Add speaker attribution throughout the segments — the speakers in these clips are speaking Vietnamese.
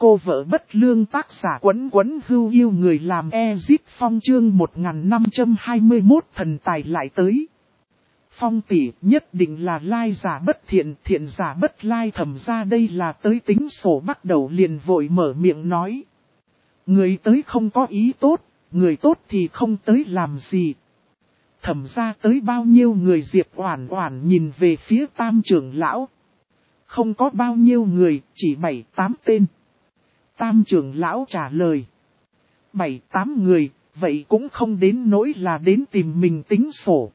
Speaker 1: Cô vợ bất lương tác giả Quấn Quấn Hưu yêu người làm Ezip Phong chương 1521 thần tài lại tới. Phong tỷ nhất định là lai giả bất thiện, thiện giả bất lai, thẩm ra đây là tới tính sổ, bắt đầu liền vội mở miệng nói. Người tới không có ý tốt, người tốt thì không tới làm gì. Thẩm ra tới bao nhiêu người? Diệp Oản Oản nhìn về phía Tam trưởng lão. Không có bao nhiêu người, chỉ 7-8 tên. Tam trưởng lão trả lời. 7-8 người, vậy cũng không đến nỗi là đến tìm mình tính sổ.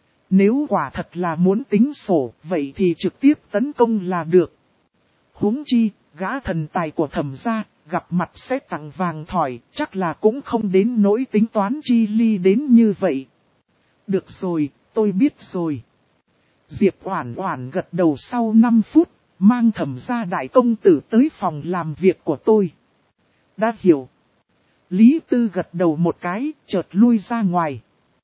Speaker 1: Nếu quả thật là muốn tính sổ, vậy thì trực tiếp tấn công là được. Huống chi, gã thần tài của thẩm gia, gặp mặt sẽ tặng vàng thỏi, chắc là cũng không đến nỗi tính toán chi ly đến như vậy. Được rồi, tôi biết rồi. Diệp Oản Oản gật đầu. Sau 5 phút, mang thẩm gia đại công tử tới phòng làm việc của tôi. Đã hiểu. Lý Tư gật đầu một cái, chợt lui ra ngoài.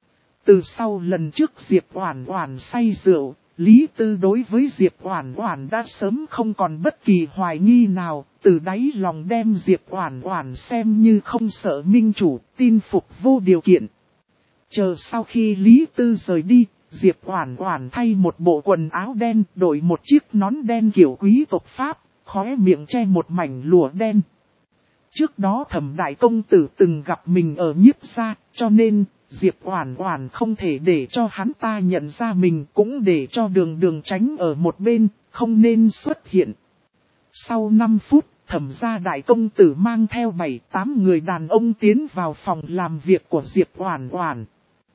Speaker 1: Từ sau lần trước Diệp Oản Oản say rượu, Lý Tư đối với Diệp Oản Oản đã sớm không còn bất kỳ hoài nghi nào, từ đáy lòng đem Diệp Oản Oản xem như không sợ minh chủ, tin phục vô điều kiện. Chờ sau khi Lý Tư rời đi, Diệp Oản Oản thay một bộ quần áo đen, đội một chiếc nón đen kiểu quý tộc Pháp, khóe miệng che một mảnh lụa đen. Trước đó Thẩm đại công tử từng gặp mình ở Nhiếp gia, cho nên Diệp Oản Oản không thể để cho hắn ta nhận ra mình, cũng để cho Đường Đường tránh ở một bên, không nên xuất hiện. Sau 5 phút, Thẩm gia đại công tử mang theo 7-8 người đàn ông tiến vào phòng làm việc của Diệp Oản Oản.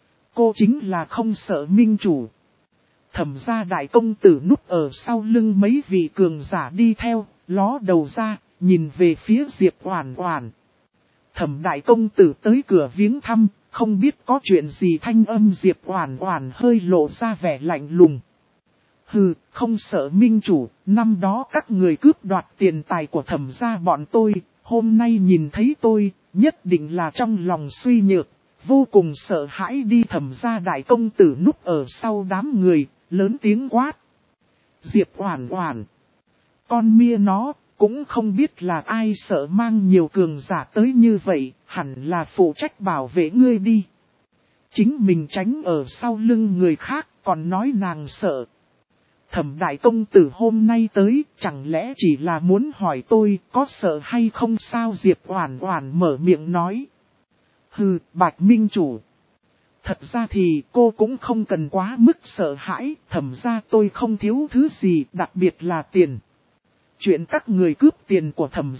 Speaker 1: Cô chính là không sợ minh chủ. Thẩm gia đại công tử núp ở sau lưng mấy vị cường giả đi theo, ló đầu ra, nhìn về phía Diệp Oản Oản. Thẩm đại công tử tới cửa viếng thăm, không biết có chuyện gì, thanh âm Diệp Oản Oản hơi lộ ra vẻ lạnh lùng. Hừ, không sợ minh chủ, năm đó các người cướp đoạt tiền tài của thẩm gia bọn tôi, hôm nay nhìn thấy tôi, nhất định là trong lòng suy nhược, vô cùng sợ hãi đi. Thẩm gia đại công tử núp ở sau đám người, lớn tiếng quát. Diệp Oản Oản, con mia nó, cũng không biết là ai sợ mang nhiều cường giả tới như vậy, hẳn là phụ trách bảo vệ ngươi đi. Chính mình tránh ở sau lưng người khác, còn nói nàng sợ. Thẩm đại công tử hôm nay tới, chẳng lẽ chỉ là muốn hỏi tôi có sợ hay không sao? Diệp Oản Oản mở miệng nói. Hừ, Bạch Minh chủ. Thật ra thì cô cũng không cần quá mức sợ hãi, thẩm ra tôi không thiếu thứ gì, đặc biệt là tiền. Chuyện các người cướp tiền của thẩm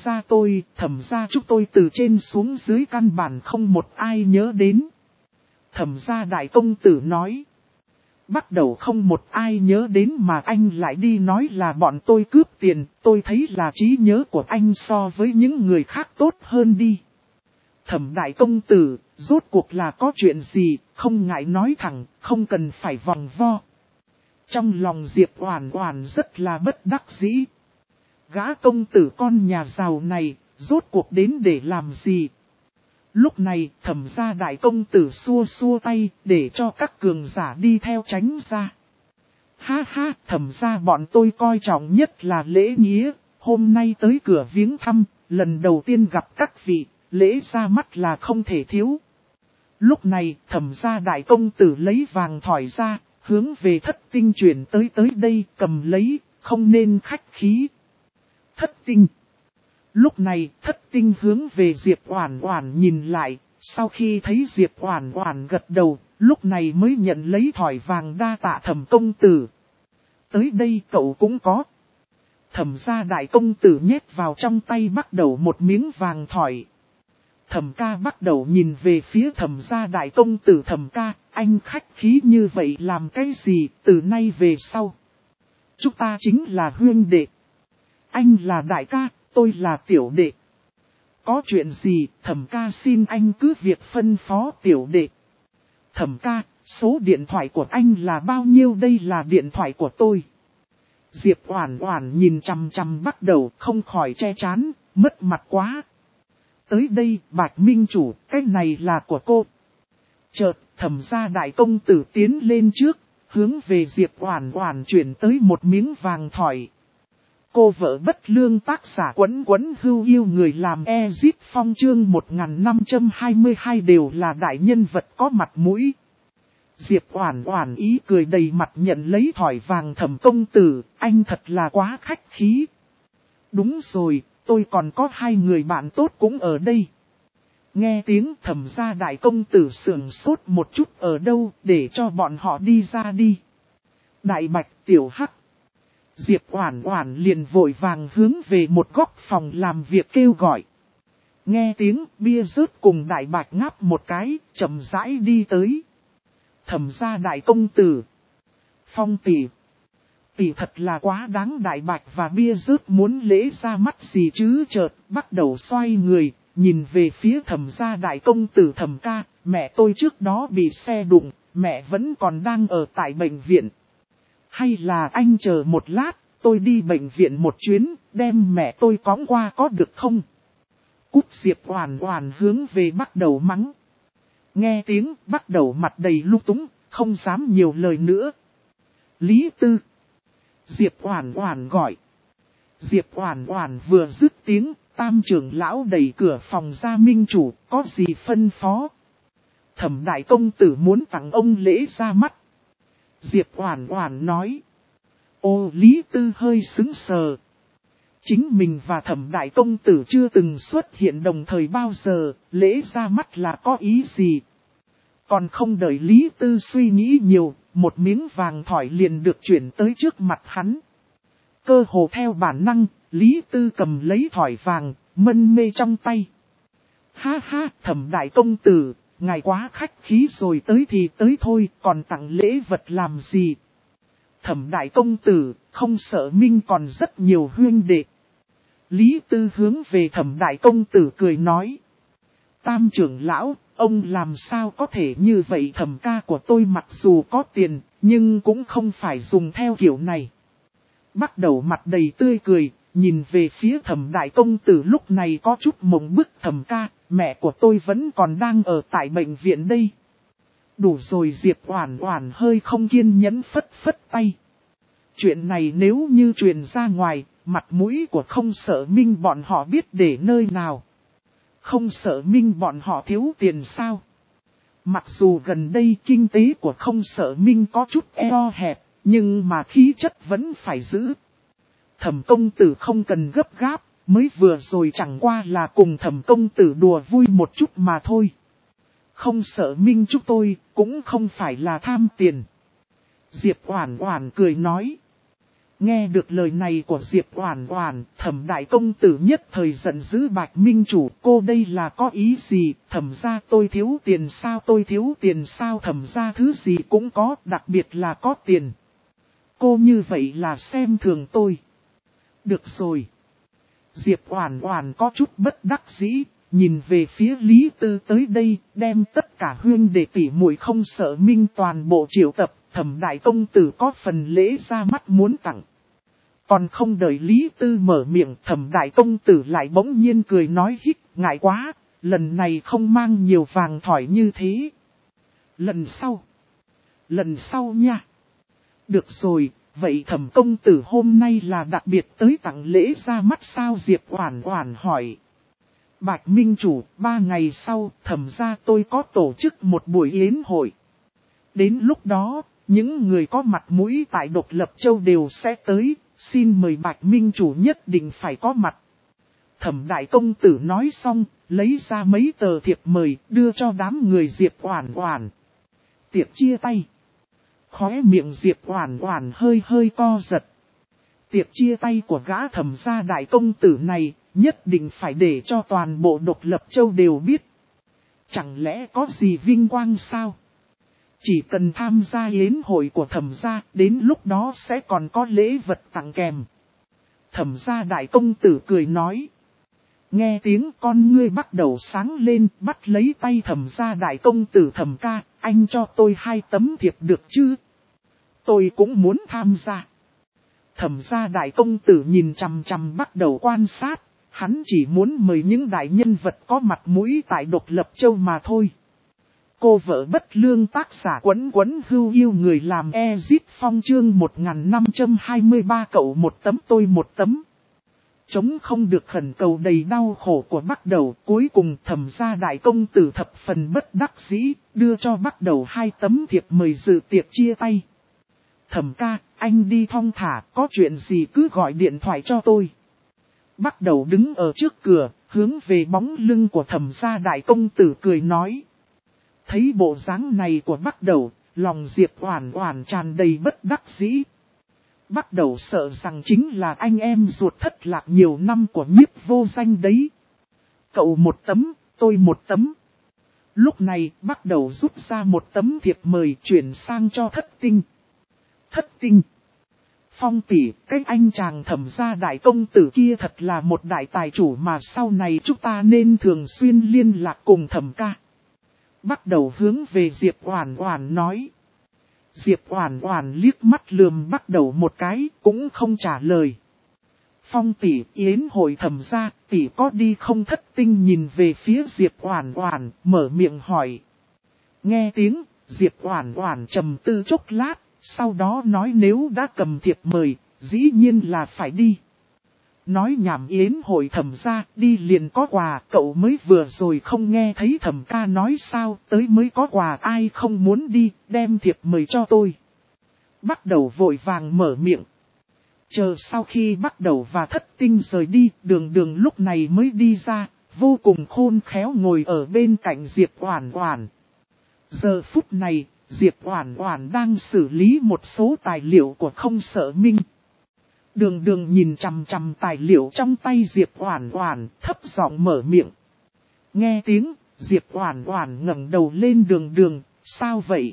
Speaker 1: gia chúng tôi từ trên xuống dưới căn bản không một ai nhớ đến. Thẩm gia đại công tử nói. Bắt đầu không một ai nhớ đến mà anh lại đi nói là bọn tôi cướp tiền, tôi thấy là trí nhớ của anh so với những người khác tốt hơn đi. Thẩm đại công tử, rốt cuộc là có chuyện gì, không ngại nói thẳng, không cần phải vòng vo. Trong lòng Diệp Oản Oản rất là bất đắc dĩ. Gã công tử con nhà giàu này, rốt cuộc đến để làm gì? Lúc này, thẩm gia đại công tử xua xua tay, để cho các cường giả đi theo tránh ra. Ha ha, thẩm gia bọn tôi coi trọng nhất là lễ nghĩa, hôm nay tới cửa viếng thăm, lần đầu tiên gặp các vị, lễ ra mắt là không thể thiếu. Lúc này, thẩm gia đại công tử lấy vàng thỏi ra, hướng về Thất Tinh chuyển tới đây, cầm lấy, không nên khách khí. Thất Tinh. Lúc này, Thất Tinh hướng về Diệp Oản Oản nhìn lại, sau khi thấy Diệp Oản Oản gật đầu, lúc này mới nhận lấy thỏi vàng, đa tạ Thẩm công tử. Tới đây cậu cũng có. Thẩm gia đại công tử nhét vào trong tay bắt đầu một miếng vàng thỏi. Thẩm ca bắt đầu nhìn về phía thẩm gia đại công tử. Thẩm ca, anh khách khí như vậy làm cái gì? Từ nay về sau, chúng ta chính là huynh đệ. Anh là đại ca, tôi là tiểu đệ. Có chuyện gì, thẩm ca xin anh cứ việc phân phó tiểu đệ. Thẩm ca, số điện thoại của anh là bao nhiêu? Đây là điện thoại của tôi. Diệp Oản Oản nhìn chằm chằm bắt đầu, không khỏi che chán, mất mặt quá. Tới đây, Bạch Minh chủ, cái này là của cô. Chợt, thẩm gia đại công tử tiến lên trước, hướng về Diệp Oản Oản chuyển tới một miếng vàng thỏi. Cô vợ bất lương tác giả Quấn Quấn Hưu yêu người làm Ezit Phong chương 1522 đều là đại nhân vật có mặt mũi. Diệp Oản Oản ý cười đầy mặt nhận lấy thỏi vàng Thẩm công tử, anh thật là quá khách khí. Đúng rồi, tôi còn có 2 người bạn tốt cũng ở đây. Nghe tiếng Thẩm gia đại công tử sững sốt một chút ở đâu để cho bọn họ đi ra đi. Đại Bạch Tiểu Hắc. Diệp Oản Oản liền vội vàng hướng về một góc phòng làm việc kêu gọi. Nghe tiếng bia rớt cùng Đại Bạch ngáp một cái, chậm rãi đi tới. Thẩm gia đại công tử. Phong tỷ. Tỷ thật là quá đáng. Đại Bạch và bia rớt muốn lễ ra mắt gì chứ, chợt bắt đầu xoay người, nhìn về phía Thẩm gia đại công tử. Thẩm ca, mẹ tôi trước đó bị xe đụng, mẹ vẫn còn đang ở tại bệnh viện. Hay là anh chờ một lát, tôi đi bệnh viện một chuyến, đem mẹ tôi cõng qua có được không? Cút. Diệp Oản Oản hướng về bắt đầu mắng. Nghe tiếng bắt đầu mặt đầy lung túng, không dám nhiều lời nữa. Lý Tư. Diệp Oản Oản gọi. Diệp Oản Oản vừa dứt tiếng, Tam trưởng lão đẩy cửa phòng ra. Minh chủ, có gì phân phó? Thẩm đại công tử muốn tặng ông lễ ra mắt. Diệp Oản Oản nói. Ô, Lý Tư hơi sững sờ. Chính mình và Thẩm đại công tử chưa từng xuất hiện đồng thời bao giờ, lễ ra mắt là có ý gì? Còn không đợi Lý Tư suy nghĩ nhiều, một miếng vàng thỏi liền được chuyển tới trước mặt hắn. Cơ hồ theo bản năng, Lý Tư cầm lấy thỏi vàng, mân mê trong tay. Ha ha, Thẩm đại công tử, ngài quá khách khí rồi, tới thì tới thôi, còn tặng lễ vật làm gì? Thẩm đại công tử, không sợ Minh còn rất nhiều huynh đệ. Lý Tư hướng về Thẩm đại công tử cười nói. Tam trưởng lão, ông làm sao có thể như vậy? Thẩm ca của tôi mặc dù có tiền, nhưng cũng không phải dùng theo kiểu này. Bắt đầu mặt đầy tươi cười, nhìn về phía Thẩm đại công tử lúc này có chút mộng bức. Thẩm ca, mẹ của tôi vẫn còn đang ở tại bệnh viện đây. Đủ rồi. Diệp Oản Oản hơi không kiên nhẫn phất phất tay. Chuyện này nếu như truyền ra ngoài, mặt mũi của Không Sợ Minh bọn họ biết để nơi nào? Không Sợ Minh bọn họ thiếu tiền sao? Mặc dù gần đây kinh tế của Không Sợ Minh có chút eo hẹp, nhưng mà khí chất vẫn phải giữ. Thẩm công tử không cần gấp gáp, mới vừa rồi chẳng qua là cùng Thẩm công tử đùa vui một chút mà thôi. Không Sợ Minh chúng tôi cũng không phải là tham tiền. Diệp Oản Oản cười nói. Nghe được lời này của Diệp Oản Oản, Thẩm đại công tử nhất thời giận dữ. Bạch minh chủ, cô đây là có ý gì? Thẩm gia tôi thiếu tiền sao? Tôi thiếu tiền sao? Thẩm gia thứ gì cũng có, đặc biệt là có tiền. Cô như vậy là xem thường tôi. Được rồi. Diệp Oản Oản có chút bất đắc dĩ, nhìn về phía Lý Tư tới đây, đem tất cả huynh đệ tỷ muội Không Sợ Minh toàn bộ triệu tập. Thẩm đại công tử có phần lễ ra mắt muốn tặng. Còn không đợi Lý Tư mở miệng, Thẩm đại công tử lại bỗng nhiên cười nói. Hít, ngại quá, lần này không mang nhiều vàng thỏi như thế. Lần sau nha. Được rồi, vậy Thẩm công tử hôm nay là đặc biệt tới tặng lễ ra mắt sao? Diệp Oản Oản hỏi. Bạch minh chủ, 3 ngày sau, Thẩm gia tôi có tổ chức một buổi yến hội. Đến lúc đó, những người có mặt mũi tại Độc Lập Châu đều sẽ tới, xin mời Bạch minh chủ nhất định phải có mặt. Thẩm đại công tử nói xong, lấy ra mấy tờ thiệp mời, đưa cho đám người Diệp Oản Oản. Tiệc chia tay. Khóe miệng Diệp Oản Oản hơi hơi co giật. Tiệc chia tay của gã Thẩm gia đại công tử này, nhất định phải để cho toàn bộ Độc Lập Châu đều biết. Chẳng lẽ có gì vinh quang sao? Chỉ cần tham gia yến hội của Thẩm gia, đến lúc đó sẽ còn có lễ vật tặng kèm. Thẩm gia đại công tử cười nói. Nghe tiếng con ngươi bắt đầu sáng lên, bắt lấy tay Thẩm gia đại công tử. Thẩm ca, anh cho tôi 2 tấm thiệp được chứ? Tôi cũng muốn tham gia. Thẩm gia đại công tử nhìn chằm chằm bắt đầu quan sát, hắn chỉ muốn mời những đại nhân vật có mặt mũi tại Độc Lập Châu mà thôi. Cô vợ bất lương tác giả quấn quấn hưu yêu người làm Ezit Phong chương 1523 cậu một tấm tôi một tấm. Chống không được khẩn cầu đầy đau khổ của Bắc Đầu, cuối cùng Thẩm gia đại công tử thập phần bất đắc dĩ, đưa cho Bắc Đầu 2 tấm thiệp mời dự tiệc chia tay. Thẩm ca, anh đi thong thả, có chuyện gì cứ gọi điện thoại cho tôi. Bắc Đầu đứng ở trước cửa, hướng về bóng lưng của Thẩm gia đại công tử cười nói. Thấy bộ dáng này của Bắc Đầu, lòng Diệp Oản Oản tràn đầy bất đắc dĩ. Bắc Đầu sợ rằng chính là anh em ruột thất lạc nhiều năm của Nhiếp Vô Danh đấy. Cậu một tấm, tôi một tấm. Lúc này Bắc Đầu rút ra một tấm thiệp mời chuyển sang cho Thất Tinh. Thất Tinh. Phong tỷ, cái anh chàng Thẩm gia đại công tử kia thật là một đại tài chủ mà sau này chúng ta nên thường xuyên liên lạc cùng Thẩm ca. Bắc Đầu hướng về Diệp Oản Oản nói. Diệp Oản Oản liếc mắt lườm Bắc Đầu một cái, cũng không trả lời. Phong tỷ, yến hội Thẩm gia, tỷ có đi không? Thất Tinh nhìn về phía Diệp Oản Oản, mở miệng hỏi. Nghe tiếng, Diệp Oản Oản trầm tư chốc lát, sau đó nói nếu đã cầm thiệp mời, dĩ nhiên là phải đi. Nói nhảm yến hội Thẩm gia, đi liền có quà, cậu mới vừa rồi không nghe thấy Thẩm ca nói sao, tới mới có quà, ai không muốn đi, đem thiệp mời cho tôi. Bắc Đầu vội vàng mở miệng. Chờ sau khi Bắc Đầu và Thất Tinh rời đi, Đường Đường lúc này mới đi ra, vô cùng khôn khéo ngồi ở bên cạnh Diệp Oản Oản. Giờ phút này, Diệp Oản Oản đang xử lý một số tài liệu của Không Sợ Minh. Đường Đường nhìn chằm chằm tài liệu trong tay Diệp Oản Oản, thấp giọng mở miệng. Nghe tiếng, Diệp Oản Oản ngẩng đầu lên. Đường Đường, sao vậy?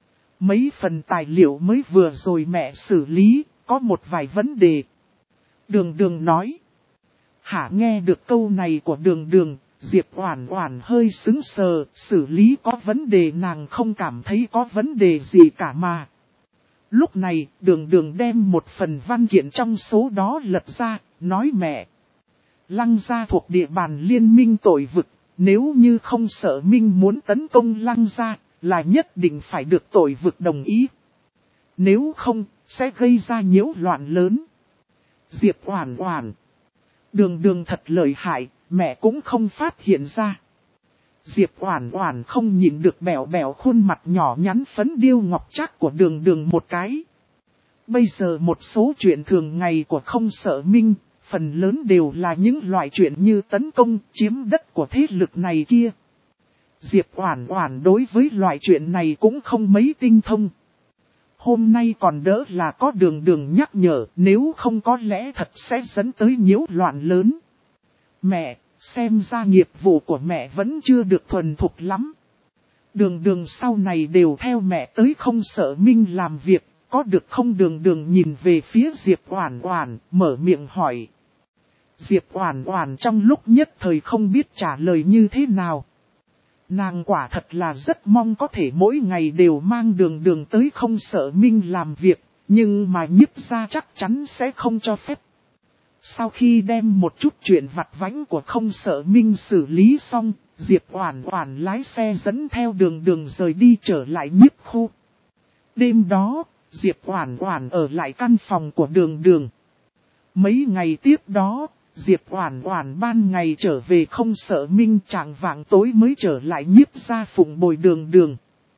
Speaker 1: Mấy phần tài liệu mới vừa rồi mẹ xử lý, có một vài vấn đề. Đường Đường nói. Hả? Nghe được câu này của Đường Đường, Diệp Oản Oản hơi sững sờ, xử lý có vấn đề, nàng không cảm thấy có vấn đề gì cả mà. Lúc này, Đường Đường đem một phần văn kiện trong số đó lật ra, nói mẹ. Lăng gia thuộc địa bàn liên minh tội vực, nếu như Không Sợ Minh muốn tấn công Lăng gia, là nhất định phải được tội vực đồng ý. Nếu không, sẽ gây ra nhiễu loạn lớn. Diệp Oản Oản. Đường Đường thật lợi hại, mẹ cũng không phát hiện ra. Diệp Oản Oản không nhìn được bẻo bẻo khuôn mặt nhỏ nhắn phấn điêu ngọc trác của Đường Đường một cái. Bây giờ một số chuyện thường ngày của Không Sợ Minh, phần lớn đều là những loại chuyện như tấn công, chiếm đất của thế lực này kia. Diệp Oản Oản đối với loại chuyện này cũng không mấy tinh thông. Hôm nay còn đỡ là có Đường Đường nhắc nhở, nếu không có lẽ thật sẽ dẫn tới nhiễu loạn lớn. Mẹ, xem ra nghiệp vụ của mẹ vẫn chưa được thuần thục lắm. Đường Đường sau này đều theo mẹ tới Không Sợ Minh làm việc, có được không? Đường Đường nhìn về phía Diệp Oản Oản, mở miệng hỏi. Diệp Oản Oản trong lúc nhất thời không biết trả lời như thế nào. Nàng quả thật là rất mong có thể mỗi ngày đều mang Đường Đường tới Không Sợ Minh làm việc, nhưng mà Nhiếp gia chắc chắn sẽ không cho phép. Sau khi đem một chút chuyện vặt vãnh của Không Sợ Minh xử lý xong, Diệp Oản Oản lái xe dẫn theo Đường Đường rời đi trở lại Nhiếp khu. Đêm đó, Diệp Oản Oản ở lại căn phòng của Đường Đường. Mấy ngày tiếp đó, Diệp Oản Oản ban ngày trở về Không Sợ Minh, chạng vạng tối mới trở lại Nhiếp gia phụng bồi Đường Đường.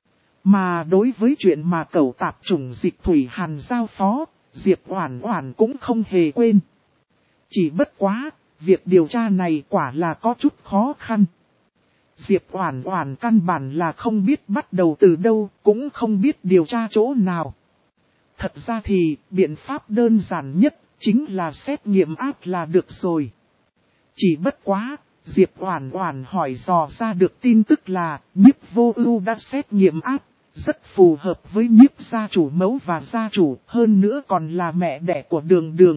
Speaker 1: Mà đối với chuyện mà cẩu tạp chủng Dịch Thủy Hàn giao phó, Diệp Oản Oản cũng không hề quên. Chỉ bất quá, việc điều tra này quả là có chút khó khăn. Diệp Oản Oản căn bản là không biết bắt đầu từ đâu, cũng không biết điều tra chỗ nào. Thật ra thì, biện pháp đơn giản nhất, chính là xét nghiệm ác là được rồi. Chỉ bất quá, Diệp Oản Oản hỏi dò ra được tin tức là, Nhiếp Vô Ưu đã xét nghiệm ác, rất phù hợp với Nhiếp gia chủ mẫu và gia chủ, hơn nữa còn là mẹ đẻ của Đường Đường.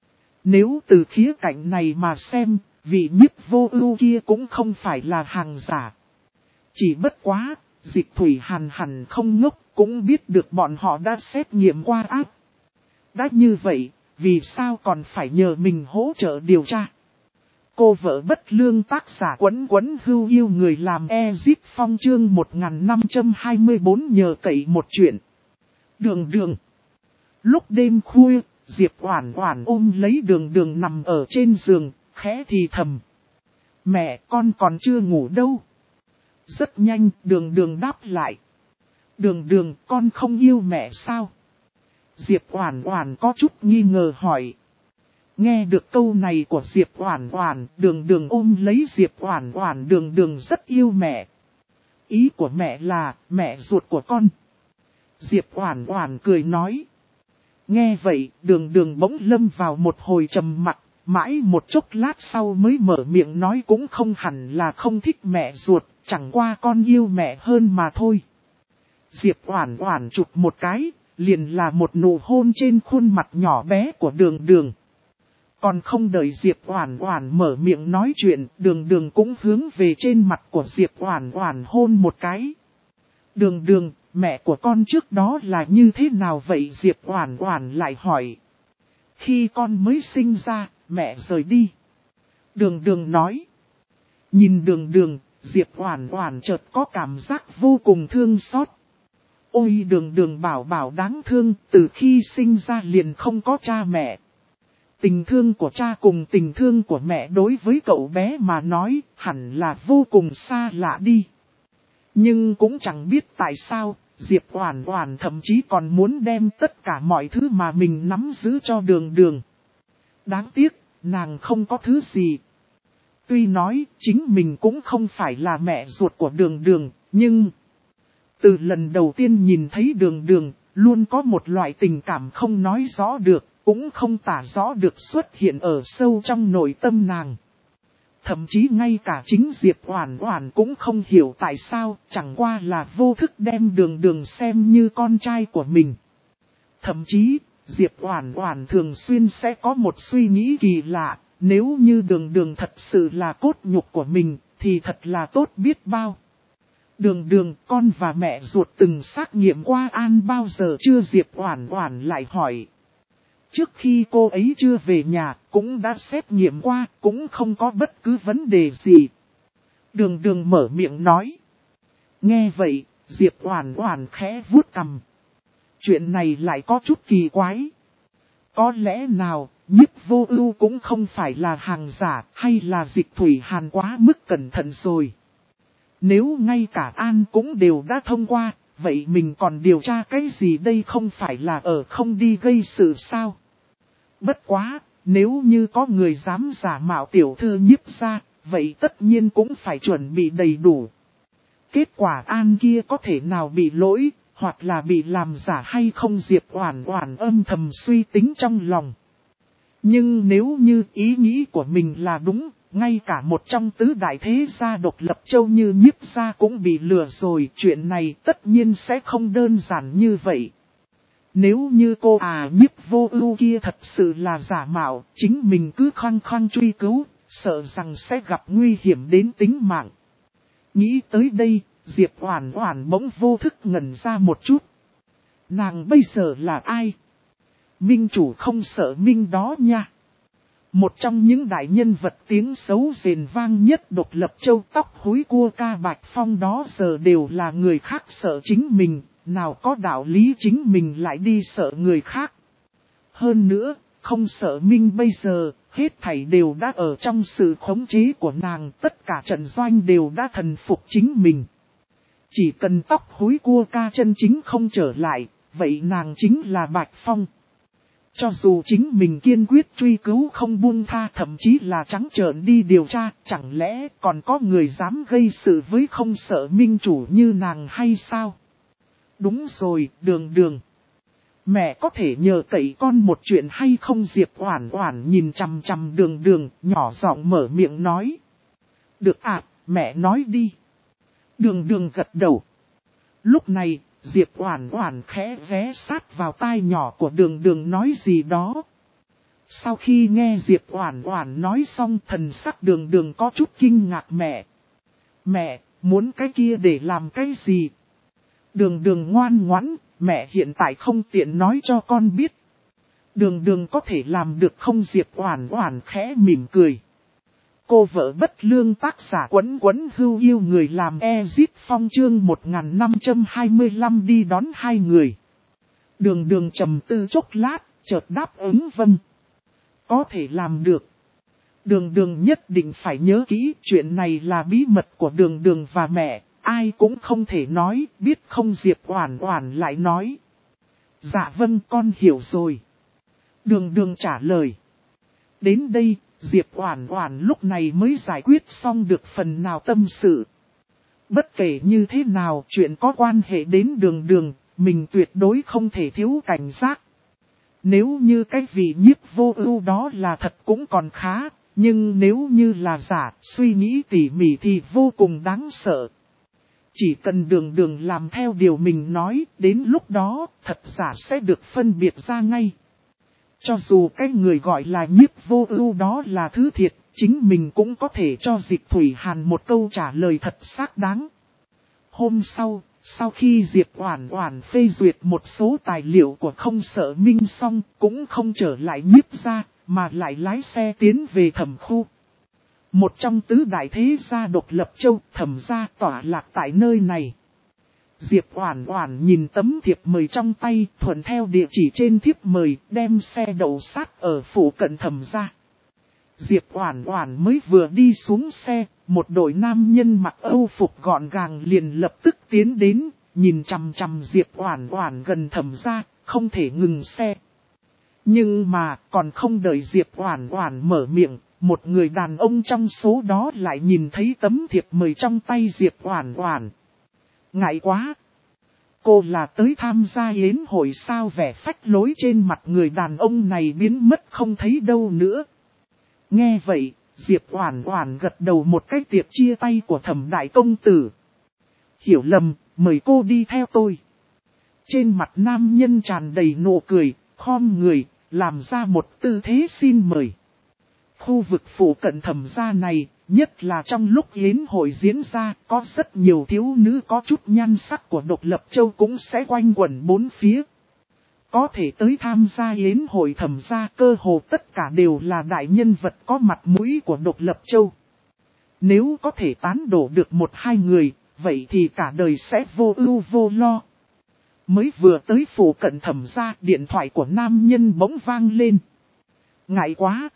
Speaker 1: Nếu từ khía cạnh này mà xem, vị Nhiếp Vô Ưu kia cũng không phải là hàng giả. Chỉ bất quá, Dịch Thủy Hàn hẳn không ngốc, cũng biết được bọn họ đã xét nghiệm qua ác. Đã như vậy, vì sao còn phải nhờ mình hỗ trợ điều tra? Cô vợ bất lương tác giả Quấn Quấn Hưu yêu người làm Ezip Phong chương 1524 nhờ cậy một chuyện. Đường. Lúc đêm khuya, Diệp Oản Oản ôm lấy Đường nằm ở trên giường, khẽ thì thầm. Mẹ con còn chưa ngủ đâu. Rất nhanh, Đường đáp lại. Đường con không yêu mẹ sao? Diệp Oản Oản có chút nghi ngờ hỏi. Nghe được câu này của Diệp Oản Oản, Đường ôm lấy Diệp Oản Oản, Đường rất yêu mẹ. Ý của mẹ là mẹ ruột của con. Diệp Oản Oản cười nói. Nghe vậy, Đường bỗng lâm vào một hồi trầm mặc, mãi một chốc lát sau mới mở miệng nói cũng không hẳn là không thích mẹ ruột, chẳng qua con yêu mẹ hơn mà thôi. Diệp Oản Oản chụp một cái, liền là một nụ hôn trên khuôn mặt nhỏ bé của Đường. Còn không đợi Diệp Oản Oản mở miệng nói chuyện, Đường cũng hướng về trên mặt của Diệp Oản Oản hôn một cái. Đường, mẹ của con trước đó là như thế nào vậy? Diệp Oản Oản lại hỏi. Khi con mới sinh ra, mẹ rời đi. Đường nói. Nhìn Đường, Diệp Oản Oản chợt có cảm giác vô cùng thương xót. Ôi Đường bảo đáng thương, từ khi sinh ra liền không có cha mẹ. Tình thương của cha cùng tình thương của mẹ đối với cậu bé mà nói hẳn là vô cùng xa lạ đi. Nhưng cũng chẳng biết tại sao, Diệp Oản Oản thậm chí còn muốn đem tất cả mọi thứ mà mình nắm giữ cho Đường. Đáng tiếc, nàng không có thứ gì. Tuy nói chính mình cũng không phải là mẹ ruột của Đường, nhưng từ lần đầu tiên nhìn thấy Đường, luôn có một loại tình cảm không nói rõ được, cũng không tả rõ được xuất hiện ở sâu trong nội tâm nàng. Thậm chí ngay cả chính Diệp Oản Oản cũng không hiểu tại sao, chẳng qua là vô thức đem Đường xem như con trai của mình. Thậm chí, Diệp Oản Oản thường xuyên sẽ có một suy nghĩ kỳ lạ, nếu như Đường thật sự là cốt nhục của mình, thì thật là tốt biết bao. Đường, con và mẹ ruột từng xác nghiệm qua an bao giờ chưa? Diệp Oản Oản lại hỏi. Trước khi cô ấy chưa về nhà, cũng đã xét nghiệm qua, cũng không có bất cứ vấn đề gì. Đường mở miệng nói. Nghe vậy, Diệp Oản Oản khẽ vuốt cằm. Chuyện này lại có chút kỳ quái. Có lẽ nào, Nhiếp Vô Ưu cũng không phải là hàng giả, hay là Dịch Thủy Hàn quá mức cẩn thận rồi. Nếu ngay cả An cũng đều đã thông qua, vậy mình còn điều tra cái gì đây, không phải là ở không đi gây sự sao? Bất quá, nếu như có người dám giả mạo tiểu thư Nhiếp gia, vậy tất nhiên cũng phải chuẩn bị đầy đủ. Kết quả An kia có thể nào bị lỗi, hoặc là bị làm giả hay không? Diệp Oản Oản âm thầm suy tính trong lòng. Nhưng nếu như ý nghĩ của mình là đúng, ngay cả một trong tứ đại thế gia độc lập châu như Nhiếp gia cũng bị lừa rồi, chuyện này tất nhiên sẽ không đơn giản như vậy. Nếu như cô Nhiếp Vô Ưu kia thật sự là giả mạo, chính mình cứ khăng truy cứu, sợ rằng sẽ gặp nguy hiểm đến tính mạng. Nghĩ tới đây, Diệp Oản Oản bỗng vô thức ngẩn ra một chút. Nàng bây giờ là ai? Minh chủ không sợ Minh đó nha. Một trong những đại nhân vật tiếng xấu rền vang nhất độc lập châu, tóc húi cua ca Bạch Phong đó giờ đều là người khác sợ chính mình, nào có đạo lý chính mình lại đi sợ người khác. Hơn nữa, không sợ Minh bây giờ, hết thảy đều đã ở trong sự khống chế của nàng, tất cả trận doanh đều đã thần phục chính mình. Chỉ cần tóc húi cua ca chân chính không trở lại, vậy nàng chính là Bạch Phong. Cho dù chính mình kiên quyết truy cứu không buông tha, thậm chí là trắng trợn đi điều tra, chẳng lẽ còn có người dám gây sự với không sợ Minh chủ như nàng hay sao? Đúng rồi, Đường. Mẹ có thể nhờ cậy con một chuyện hay không? Diệp Oản Oản nhìn chằm chằm Đường, nhỏ giọng mở miệng nói. Được ạ, mẹ nói đi. Đường gật đầu. Lúc này, Diệp Oản Oản khẽ ghé sát vào tai nhỏ của Đường nói gì đó. Sau khi nghe Diệp Oản Oản nói xong, thần sắc Đường có chút kinh ngạc. Mẹ, muốn cái kia để làm cái gì? Đường ngoan ngoãn, mẹ hiện tại không tiện nói cho con biết. Đường có thể làm được không? Diệp Oản Oản khẽ mỉm cười. Cô vợ bất lương tác giả Quấn Quấn Hưu yêu người làm Ezit Phong chương 1525 đi đón hai người. Đường Đường trầm tư chốc lát, chợt đáp ứng vâng. Có thể làm được. Đường Đường nhất định phải nhớ kỹ, chuyện này là bí mật của Đường Đường và mẹ, ai cũng không thể nói, biết không. Diệp Oản Oản lại nói. Dạ vâng, con hiểu rồi. Đường Đường trả lời. Đến đây, Diệp Oản Oản lúc này mới giải quyết xong được phần nào tâm sự. Bất kể như thế nào, chuyện có quan hệ đến Đường Đường, mình tuyệt đối không thể thiếu cảnh giác. Nếu như cái vị Nhiếp Vô Ưu đó là thật cũng còn khá, nhưng nếu như là giả, suy nghĩ tỉ mỉ thì vô cùng đáng sợ. Chỉ cần Đường Đường làm theo điều mình nói, đến lúc đó, thật giả sẽ được phân biệt ra ngay. Cho dù cái người gọi là Nhiếp Vô Ưu đó là thứ thiệt, chính mình cũng có thể cho Dịch Thủy Hàn một câu trả lời thật xác đáng. Hôm sau khi Diệp Oản Oản phê duyệt một số tài liệu của Không Sợ Minh xong, cũng không trở lại Nhiếp gia, mà lại lái xe tiến về Thẩm khu. Một trong tứ đại thế gia độc lập châu, Thẩm gia tọa lạc tại nơi này. Diệp Oản Oản nhìn tấm thiệp mời trong tay, thuận theo địa chỉ trên thiệp mời, đem xe đậu sát ở phụ cận Thẩm gia. Diệp Oản Oản mới vừa đi xuống xe, một đội nam nhân mặc Âu phục gọn gàng liền lập tức tiến đến, nhìn chằm chằm Diệp Oản Oản gần Thẩm gia, không thể ngừng xe. Nhưng mà, còn không đợi Diệp Oản Oản mở miệng, một người đàn ông trong số đó lại nhìn thấy tấm thiệp mời trong tay Diệp Oản Oản. Ngại quá! Cô là tới tham gia yến hội sao? Vẻ phách lối trên mặt người đàn ông này biến mất không thấy đâu nữa. Nghe vậy, Diệp Oản Oản gật đầu một cái tiệc chia tay của Thẩm đại công tử. Hiểu lầm, mời cô đi theo tôi. Trên mặt nam nhân tràn đầy nụ cười, khom người, làm ra một tư thế xin mời. Khu vực phụ cận Thẩm gia này, nhất là trong lúc yến hội diễn ra, có rất nhiều thiếu nữ có chút nhan sắc của độc lập châu cũng sẽ quanh quẩn bốn phía. Có thể tới tham gia yến hội Thẩm gia cơ hồ tất cả đều là đại nhân vật có mặt mũi của độc lập châu. Nếu có thể tán đổ được một hai người, vậy thì cả đời sẽ vô ưu vô lo. Mới vừa tới phụ cận Thẩm gia, điện thoại của nam nhân bỗng vang lên. Ngại quá!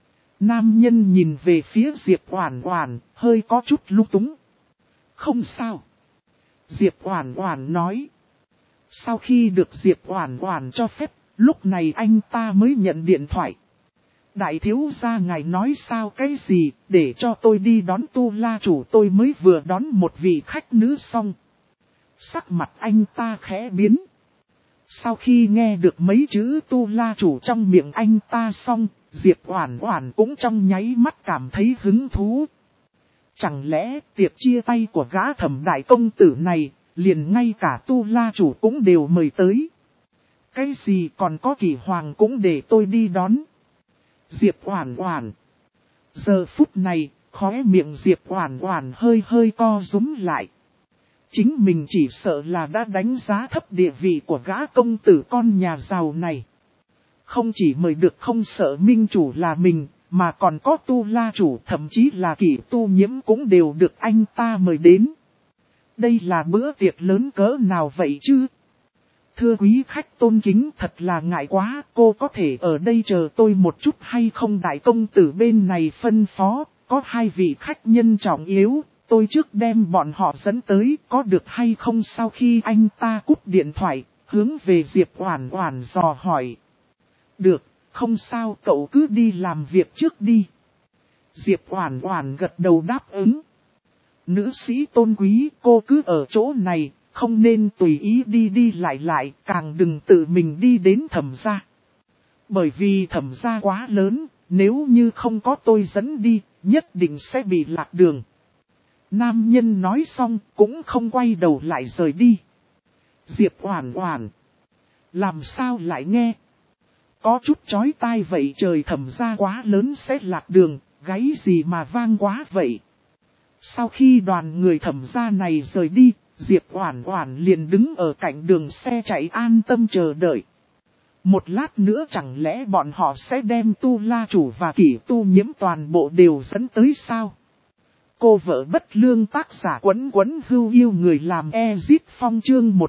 Speaker 1: Nam nhân nhìn về phía Diệp Oản Oản, hơi có chút lung túng. Không sao. Diệp Oản Oản nói. Sau khi được Diệp Oản Oản cho phép, lúc này anh ta mới nhận điện thoại. Đại thiếu gia ngài nói sao cái gì, để cho tôi đi đón Tu La chủ, tôi mới vừa đón một vị khách nữ xong. Sắc mặt anh ta khẽ biến. Sau khi nghe được mấy chữ Tu La chủ trong miệng anh ta xong, Diệp Oản Oản cũng trong nháy mắt cảm thấy hứng thú. Chẳng lẽ tiệc chia tay của gã Thẩm đại công tử này, liền ngay cả Tu La chủ cũng đều mời tới. Cái gì còn có Kỳ Hoàng cũng để tôi đi đón. Diệp Oản Oản. Giờ phút này, khóe miệng Diệp Oản Oản hơi hơi co rúm lại. Chính mình chỉ sợ là đã đánh giá thấp địa vị của gã công tử con nhà giàu này. Không chỉ mời được Không Sợ Minh chủ là mình, mà còn có Tu La chủ, thậm chí là Kỷ Tu Nhiễm cũng đều được anh ta mời đến. Đây là bữa tiệc lớn cỡ nào vậy chứ? Thưa quý khách tôn kính, thật là ngại quá, cô có thể ở đây chờ tôi một chút hay không? Đại công tử bên này phân phó, có hai vị khách nhân trọng yếu, tôi trước đem bọn họ dẫn tới, có được hay không? Sau khi anh ta cúp điện thoại, hướng về Diệp Oản Oản dò hỏi. Được, không sao, cậu cứ đi làm việc trước đi. Diệp Oản Oản gật đầu đáp ứng. Nữ sĩ tôn quý, cô cứ ở chỗ này, không nên tùy ý đi lại, càng đừng tự mình đi đến Thẩm gia. Bởi vì Thẩm gia quá lớn, nếu như không có tôi dẫn đi, nhất định sẽ bị lạc đường. Nam nhân nói xong, cũng không quay đầu lại rời đi. Diệp Oản Oản. Làm sao lại nghe? Có chút chói tai vậy, trời, Thẩm gia quá lớn sẽ lạc đường, gáy gì mà vang quá vậy? Sau khi đoàn người Thẩm gia này rời đi, Diệp Oản Oản liền đứng ở cạnh đường xe chạy an tâm chờ đợi. Một lát nữa chẳng lẽ bọn họ sẽ đem Tu La Chủ và Kỷ Tu Nhiễm toàn bộ đều dẫn tới sao? Cô vợ bất lương tác giả Quấn Quấn Hưu yêu người làm Ezit Phong chương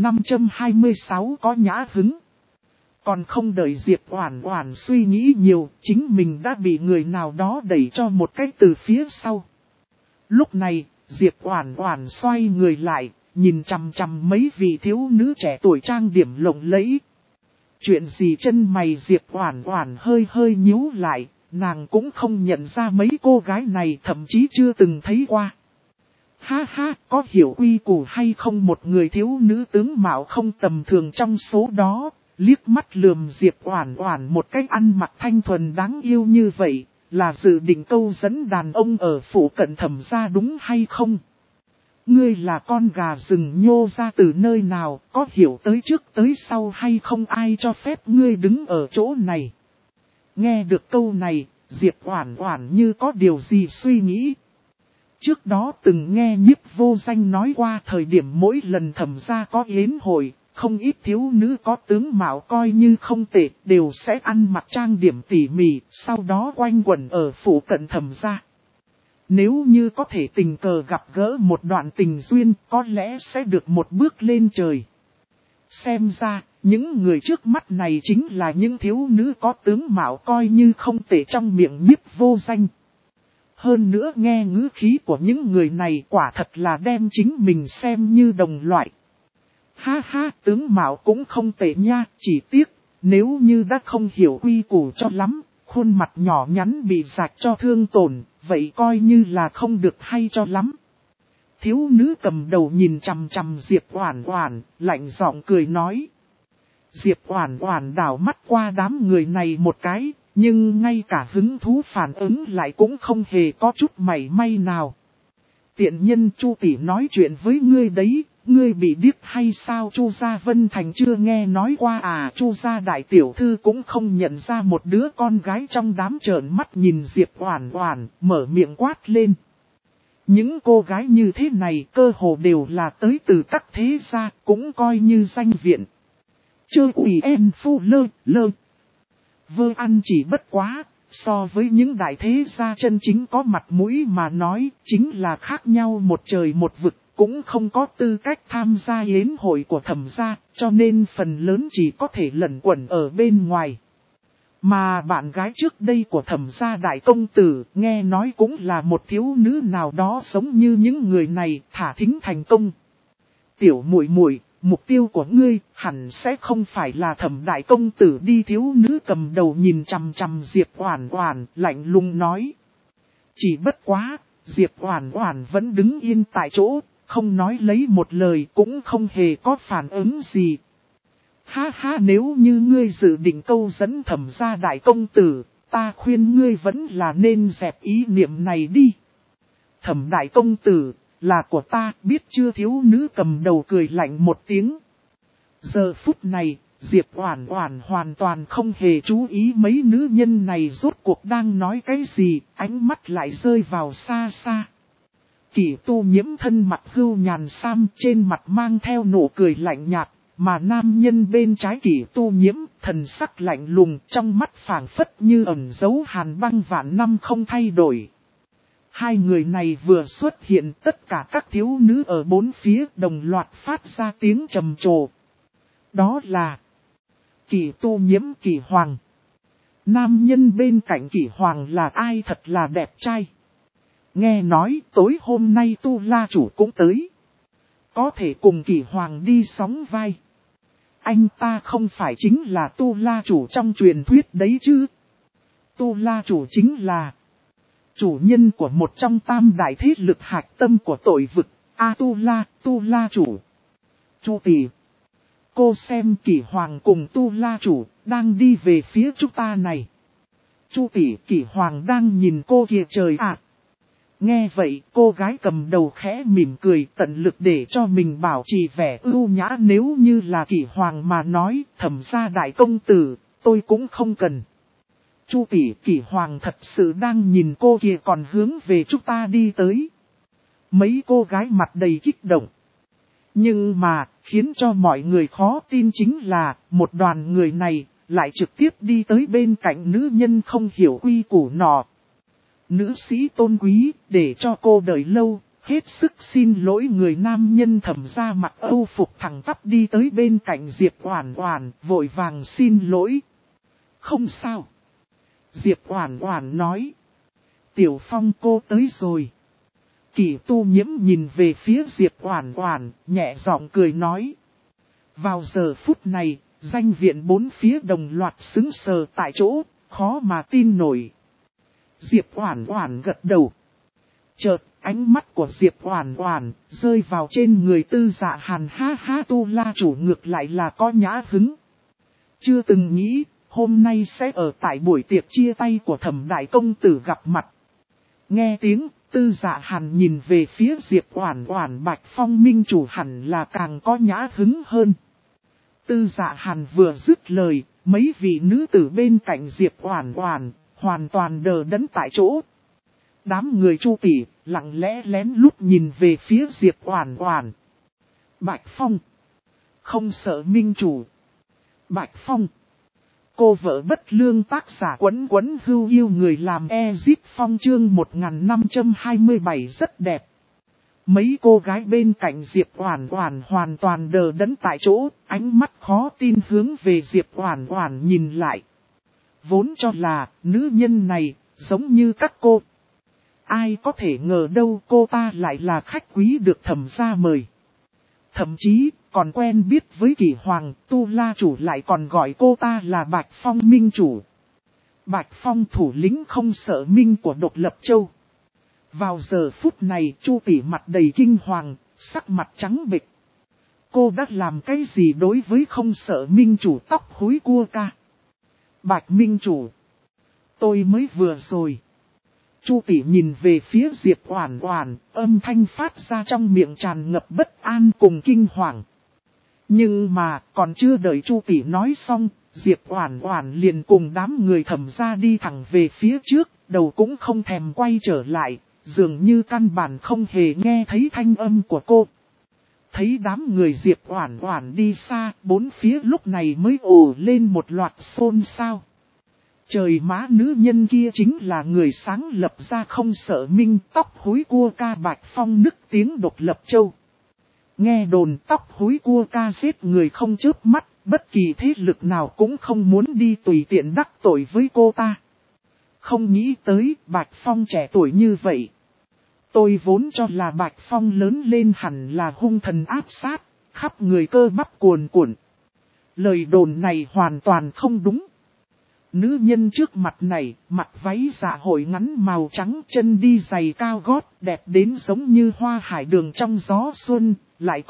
Speaker 1: 1526 có nhã hứng. Còn không đợi Diệp Oản Oản suy nghĩ nhiều, chính mình đã bị người nào đó đẩy cho một cái từ phía sau. Lúc này, Diệp Oản Oản xoay người lại, nhìn chằm chằm mấy vị thiếu nữ trẻ tuổi trang điểm lộng lẫy. Chuyện gì chân mày Diệp Oản Oản hơi hơi nhíu lại, nàng cũng không nhận ra mấy cô gái này, thậm chí chưa từng thấy qua. Ha ha, có hiểu quy củ hay không? Một người thiếu nữ tướng mạo không tầm thường trong số đó, liếc mắt lườm Diệp Oản Oản một cách ăn mặc thanh thuần đáng yêu như vậy, là dự định câu dẫn đàn ông ở phủ cận Thẩm gia đúng hay không? Ngươi là con gà rừng nhô ra từ nơi nào, có hiểu tới trước tới sau hay không? Ai cho phép ngươi đứng ở chỗ này? Nghe được câu này, Diệp Oản Oản như có điều gì suy nghĩ. Trước đó từng nghe Nhiếp Vô Danh nói qua, thời điểm mỗi lần Thẩm gia có yến hội, không ít thiếu nữ có tướng mạo coi như không tệ, đều sẽ ăn mặc trang điểm tỉ mỉ, sau đó quanh quẩn ở phủ cận Thẩm gia. Nếu như có thể tình cờ gặp gỡ một đoạn tình duyên, có lẽ sẽ được một bước lên trời. Xem ra, những người trước mắt này chính là những thiếu nữ có tướng mạo coi như không tệ trong miệng Nhiếp Vô Danh. Hơn nữa nghe ngữ khí của những người này quả thật là đem chính mình xem như đồng loại. Ha ha, tướng mạo cũng không tệ nha, chỉ tiếc, nếu như đã không hiểu quy củ cho lắm, khuôn mặt nhỏ nhắn bị rạch cho thương tổn, vậy coi như là không được hay cho lắm. Thiếu nữ cầm đầu nhìn chằm chằm Diệp Oản Oản, lạnh giọng cười nói. Diệp Oản Oản đảo mắt qua đám người này một cái, nhưng ngay cả hứng thú phản ứng lại cũng không hề có chút mảy may nào. Tiện nhân, Chu tỷ nói chuyện với ngươi đấy, ngươi bị điếc hay sao? Chu gia Vân Thành chưa nghe nói qua à? Chu gia đại tiểu thư cũng không nhận ra một đứa con gái trong đám, trợn mắt nhìn Diệp Oản Oản, mở miệng quát lên. Những cô gái như thế này cơ hồ đều là tới từ các thế gia, cũng coi như danh viện. Chơ ủy en phu lơ. Vơ ăn chỉ bất quá, so với những đại thế gia chân chính có mặt mũi mà nói, chính là khác nhau một trời một vực, cũng không có tư cách tham gia yến hội của Thẩm gia, cho nên phần lớn chỉ có thể lẩn quẩn ở bên ngoài. Mà bạn gái trước đây của Thẩm gia đại công tử, nghe nói cũng là một thiếu nữ nào đó giống như những người này, thả thính thành công. Tiểu muội muội, mục tiêu của ngươi hẳn sẽ không phải là Thẩm đại công tử đi. Thiếu nữ cầm đầu nhìn chằm chằm Diệp Oản Oản, lạnh lùng nói. Chỉ bất quá, Diệp Oản Oản vẫn đứng yên tại chỗ, không nói lấy một lời, cũng không hề có phản ứng gì. Ha ha, nếu như ngươi dự định câu dẫn Thẩm gia đại công tử, ta khuyên ngươi vẫn là nên dẹp ý niệm này đi. Thẩm đại công tử là của ta, biết chưa? Thiếu nữ cầm đầu cười lạnh một tiếng. Giờ phút này, Diệp Oản Oản hoàn toàn không hề chú ý mấy nữ nhân này rốt cuộc đang nói cái gì, ánh mắt lại rơi vào xa xa. Kỷ Tu Nhiễm thân mặt hưu nhàn sam, trên mặt mang theo nụ cười lạnh nhạt, mà nam nhân bên trái Kỷ Tu Nhiễm, thần sắc lạnh lùng, trong mắt phảng phất như ẩn giấu hàn băng vạn năm không thay đổi. Hai người này vừa xuất hiện, tất cả các thiếu nữ ở bốn phía đồng loạt phát ra tiếng trầm trồ. Đó là Kỷ Tu Nhiễm, Kỷ Hoàng. Nam nhân bên cạnh Kỷ Hoàng là ai? Thật là đẹp trai. Nghe nói tối hôm nay Tu La Chủ cũng tới. Có thể cùng Kỷ Hoàng đi sóng vai. Anh ta không phải chính là Tu La Chủ trong truyền thuyết đấy chứ? Tu La Chủ chính là chủ nhân của một trong tam đại thế lực hạch tâm của tội vực, Tu La Chủ. Chu tỷ, cô xem Kỷ Hoàng cùng Tu La Chủ đang đi về phía chúng ta này. Chu tỷ, Kỷ Hoàng đang nhìn cô kìa trời ạ. Nghe vậy, cô gái cầm đầu khẽ mỉm cười, tận lực để cho mình bảo trì vẻ ưu nhã. Nếu như là Kỷ Hoàng mà nói, Thẩm gia đại công tử, tôi cũng không cần. Chu tỷ, Kỷ Hoàng thật sự đang nhìn cô kìa, còn hướng về chúng ta đi tới. Mấy cô gái mặt đầy kích động. Nhưng mà, Khiến cho mọi người khó tin chính là, một đoàn người này, lại trực tiếp đi tới bên cạnh nữ nhân không hiểu quy củ nọ. Nữ sĩ tôn quý, để cho cô đợi lâu, hết sức xin lỗi người nam nhân Thẩm gia mặc âu phục thẳng tắp đi tới bên cạnh Diệp Oản Oản, vội vàng xin lỗi. Không sao. Diệp Oản Oản nói. Tiểu Phong cô tới rồi. Kỷ Tu Nhiễm nhìn về phía Diệp Oản Oản, nhẹ giọng cười nói. Vào giờ phút này, danh viện bốn phía đồng loạt sững sờ tại chỗ, khó mà tin nổi. Diệp Oản Oản gật đầu. Chợt, ánh mắt của Diệp Oản Oản rơi vào trên người Tư Dạ Hàn, ha ha, Tu La chủ ngược lại là có nhã hứng. Chưa từng nghĩ, hôm nay sẽ ở tại buổi tiệc chia tay của Thẩm đại công tử gặp mặt. Nghe tiếng, Tư Dạ Hàn nhìn về phía Diệp Oản Oản, Bạch Phong minh chủ hẳn là càng có nhã hứng hơn. Tư Dạ Hàn vừa dứt lời, mấy vị nữ tử bên cạnh Diệp Oản Oản hoàn toàn đờ đẫn tại chỗ. Đám người Chu tỷ lặng lẽ lén lút nhìn về phía Diệp Oản Oản. Bạch Phong, không sợ minh chủ. Bạch Phong, cô vợ bất lương, tác giả Quấn Quấn Hưu yêu người làm Ezip Phong, chương 1527 rất đẹp. Mấy cô gái bên cạnh Diệp Oản Oản hoàn toàn đờ đẫn tại chỗ, ánh mắt khó tin hướng về Diệp Oản Oản nhìn lại. Vốn cho là nữ nhân này giống như các cô. Ai có thể ngờ đâu cô ta lại là khách quý được Thẩm gia mời. Thậm chí còn quen biết với Kỷ Hoàng, Tu La chủ lại còn gọi cô ta là Bạch Phong minh chủ. Bạch Phong thủ lĩnh không sợ minh của Độc Lập Châu. Vào giờ phút này Chu tỷ mặt đầy kinh hoàng, sắc mặt trắng bệch. Cô đã làm cái gì đối với không sợ minh chủ tóc húi cua ca? Bạch minh chủ, tôi mới vừa rồi. Chu tỷ nhìn về phía Diệp Oản Oản, âm thanh phát ra trong miệng tràn ngập bất an cùng kinh hoàng. Nhưng mà, còn chưa đợi Chu tỷ nói xong, Diệp Oản Oản liền cùng đám người Thẩm gia đi thẳng về phía trước, đầu cũng không thèm quay trở lại, dường như căn bản không hề nghe thấy thanh âm của cô. Thấy đám người Diệp Oản Oản đi xa, bốn phía lúc này mới ồ lên một loạt xôn xao. Trời má, nữ nhân kia chính là người sáng lập ra không sợ minh, tóc húi cua ca Bạch Phong nức tiếng Độc Lập Châu. Nghe đồn tóc húi cua ca giết người không chớp mắt, bất kỳ thế lực nào cũng không muốn đi tùy tiện đắc tội với cô ta. Không nghĩ tới Bạch Phong trẻ tuổi như vậy. Tôi vốn cho là Bạch Phong lớn lên hẳn là hung thần áp sát, khắp người cơ bắp cuồn cuộn. Lời đồn này hoàn toàn không đúng. Nữ nhân trước mặt này, mặc váy dạ hội ngắn màu trắng, chân đi giày cao gót, đẹp đến giống như hoa hải đường trong gió xuân, lại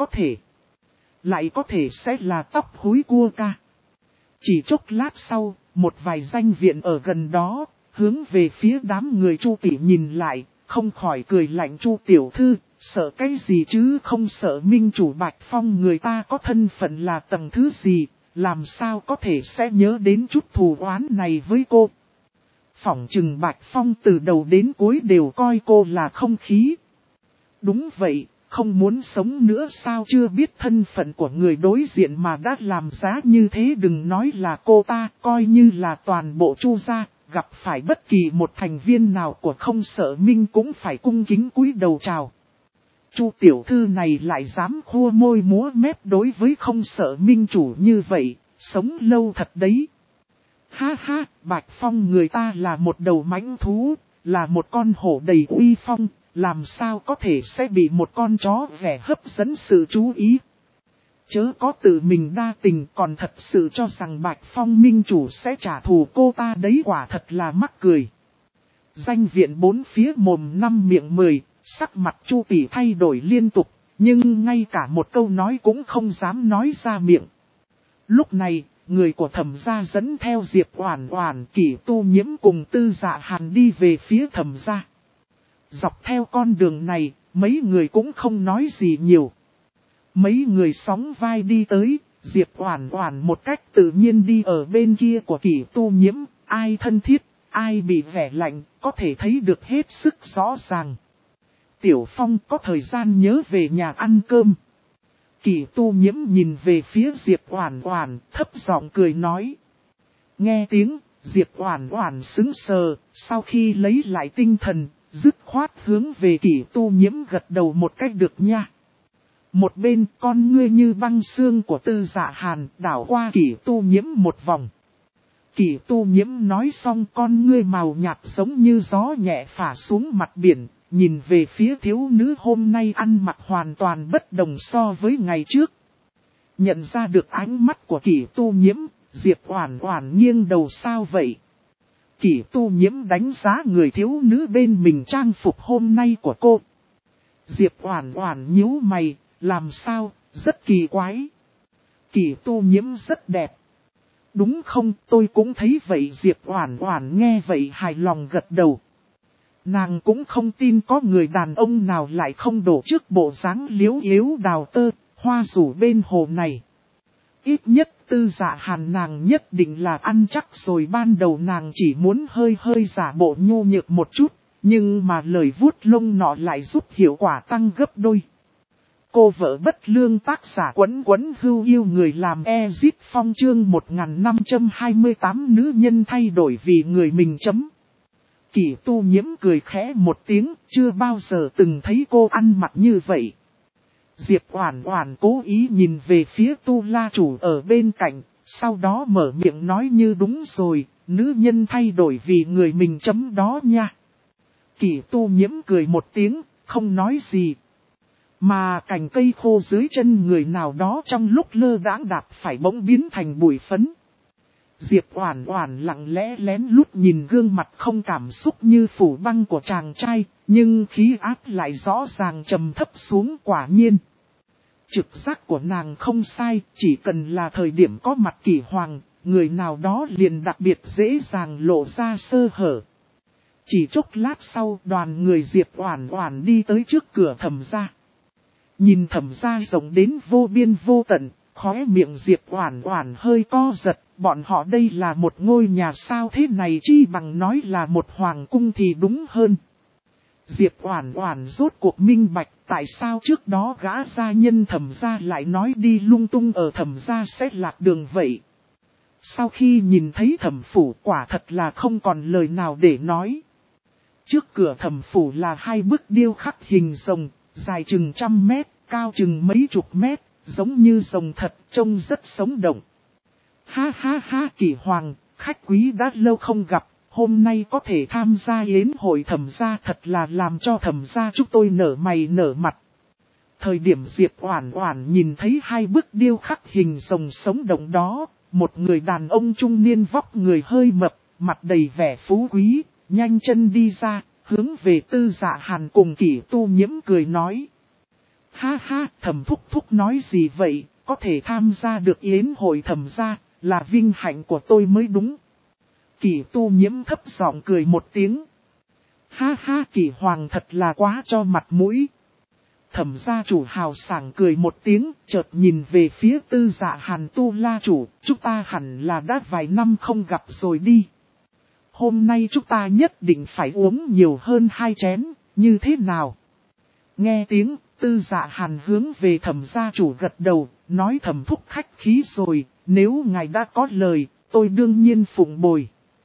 Speaker 1: có thể sẽ là tóc húi cua ca. Chỉ chốc lát sau, một vài danh viện ở gần đó, hướng về phía đám người Chu tỷ nhìn lại, không khỏi cười lạnh. Chu tiểu thư, sợ cái gì chứ, không sợ minh chủ Bạch Phong người ta có thân phận là tầng thứ gì, làm sao có thể sẽ nhớ đến chút thù oán này với cô. Phỏng chừng Bạch Phong từ đầu đến cuối đều coi cô là không khí. Đúng vậy, không muốn sống nữa sao, chưa biết thân phận của người đối diện mà đã làm giá như thế, đừng nói là cô ta, coi như là toàn bộ Chu gia, gặp phải bất kỳ một thành viên nào của không sợ minh cũng phải cung kính cúi đầu chào. Chu tiểu thư này lại dám khua môi múa mép đối với không sợ minh chủ như vậy, sống lâu thật đấy. Ha ha, Bạch Phong người ta là một đầu mãnh thú, là một con hổ đầy uy phong, làm sao có thể sẽ bị một con chó vẻ hấp dẫn sự chú ý. Chớ có tự mình đa tình, còn thật sự cho rằng Bạch Phong minh chủ sẽ trả thù cô ta đấy, quả thật là mắc cười. Danh viện bốn phía mồm năm miệng 10, sắc mặt Chu tỷ thay đổi liên tục, nhưng ngay cả một câu nói cũng không dám nói ra miệng. Lúc này, người của Thẩm gia dẫn theo Diệp Oản Oản, Kỷ Tu Nhiễm cùng Tư Dạ Hàn đi về phía Thẩm gia. Dọc theo con đường này, mấy người cũng không nói gì nhiều. Mấy người sóng vai đi tới, Diệp Oản Oản một cách tự nhiên đi ở bên kia của Kỷ Tu Nhiễm, ai thân thiết, ai bị vẻ lạnh, có thể thấy được hết sức rõ ràng. Tiểu Phong có thời gian nhớ về nhà ăn cơm. Kỷ Tu Nhiễm nhìn về phía Diệp Oản Oản, thấp giọng cười nói. Nghe tiếng, Diệp Oản Oản sững sờ, sau khi lấy lại tinh thần, dứt khoát hướng về Kỷ Tu Nhiễm gật đầu một cách được nha. Một bên con ngươi như băng xương của Tư Dạ Hàn đảo qua Kỷ Tu Nhiễm một vòng. Kỷ Tu Nhiễm nói xong, con ngươi màu nhạt giống như gió nhẹ phả xuống mặt biển, nhìn về phía thiếu nữ hôm nay ăn mặc hoàn toàn bất đồng so với ngày trước. Nhận ra được ánh mắt của Kỷ Tu Nhiễm, Diệp Oản Oản nghiêng đầu sao vậy? Kỷ Tu Nhiễm đánh giá người thiếu nữ bên mình trang phục hôm nay của cô. Diệp Oản Oản nhíu mày, làm sao, rất kỳ quái. Kỷ Tu Nhiễm rất đẹp. Đúng không, tôi cũng thấy vậy. Diệp Oản Oản nghe vậy hài lòng gật đầu. Nàng cũng không tin có người đàn ông nào lại không đổ trước bộ dáng liếu yếu đào tơ, hoa rủ bên hồ này. Ít nhất Tư Dạ Hàn nàng nhất định là ăn chắc rồi, ban đầu nàng chỉ muốn hơi giả bộ nhu nhược một chút, nhưng mà lời vuốt lông nọ lại giúp hiệu quả tăng gấp đôi. Cô vợ bất lương tác giả Quấn Quấn Hưu yêu người làm Ezit Phong chương 1528 nữ nhân thay đổi vì người mình chấm. Kỷ Tu Nhiễm cười khẽ một tiếng, chưa bao giờ từng thấy cô ăn mặc như vậy. Diệp Oản Oản cố ý nhìn về phía Tu La chủ ở bên cạnh, sau đó mở miệng nói như đúng rồi, nữ nhân thay đổi vì người mình chấm đó nha. Kỷ Tu Nhiễm cười một tiếng, không nói gì. Mà cành cây khô dưới chân người nào đó trong lúc lơ đãng đạp phải bỗng biến thành bụi phấn. Diệp Oản Oản lặng lẽ lén lút nhìn gương mặt không cảm xúc như phủ băng của chàng trai, nhưng khí áp lại rõ ràng trầm thấp xuống. Quả nhiên. Trực giác của nàng không sai, chỉ cần là thời điểm có mặt Kỷ Hoàng, người nào đó liền đặc biệt dễ dàng lộ ra sơ hở. Chỉ chốc lát sau, đoàn người Diệp Oản Oản đi tới trước cửa Thẩm gia. Nhìn Thẩm gia rộng đến vô biên vô tận, khóe miệng Diệp Oản Oản hơi co giật, bọn họ đây là một ngôi nhà sao thế này, chi bằng nói là một hoàng cung thì đúng hơn. Diệp Oản Oản rốt cuộc minh bạch tại sao trước đó gã gia nhân Thẩm gia lại nói đi lung tung ở Thẩm gia sẽ lạc đường vậy. Sau khi nhìn thấy Thẩm phủ quả thật là không còn lời nào để nói. Trước cửa Thẩm phủ là hai bức điêu khắc hình rồng, dài chừng 100 mét, cao chừng mấy chục mét, giống như rồng thật, trông rất sống động. Ha ha ha, Kỷ Hoàng, khách quý đã lâu không gặp, hôm nay có thể tham gia yến hội Thẩm gia thật là làm cho Thẩm gia chúng tôi nở mày nở mặt. Thời điểm Diệp Oản Oản nhìn thấy hai bức điêu khắc hình rồng sống động đó, một người đàn ông trung niên vóc người hơi mập, mặt đầy vẻ phú quý, nhanh chân đi ra, hướng về Tư Dạ Hàn cùng Kỷ Tu Nhiễm cười nói. Ha ha, Thẩm thúc thúc nói gì vậy, có thể tham gia được yến hội Thẩm gia, là vinh hạnh của tôi mới đúng. Kỷ Tu Nhiễm thấp giọng cười một tiếng. Ha ha, Kỷ Hoàng thật là quá cho mặt mũi. Thẩm gia chủ hào sảng cười một tiếng, chợt nhìn về phía Tư Dạ Hàn Tu La chủ, chúng ta hẳn là đã vài năm không gặp rồi đi. Hôm nay chúng ta nhất định phải uống nhiều hơn 2 chén, như thế nào? Nghe tiếng, Tư Dạ Hàn hướng về Thẩm gia chủ gật đầu, nói Thẩm thúc khách khí rồi, nếu ngài đã có lời, tôi đương nhiên phụng bồi.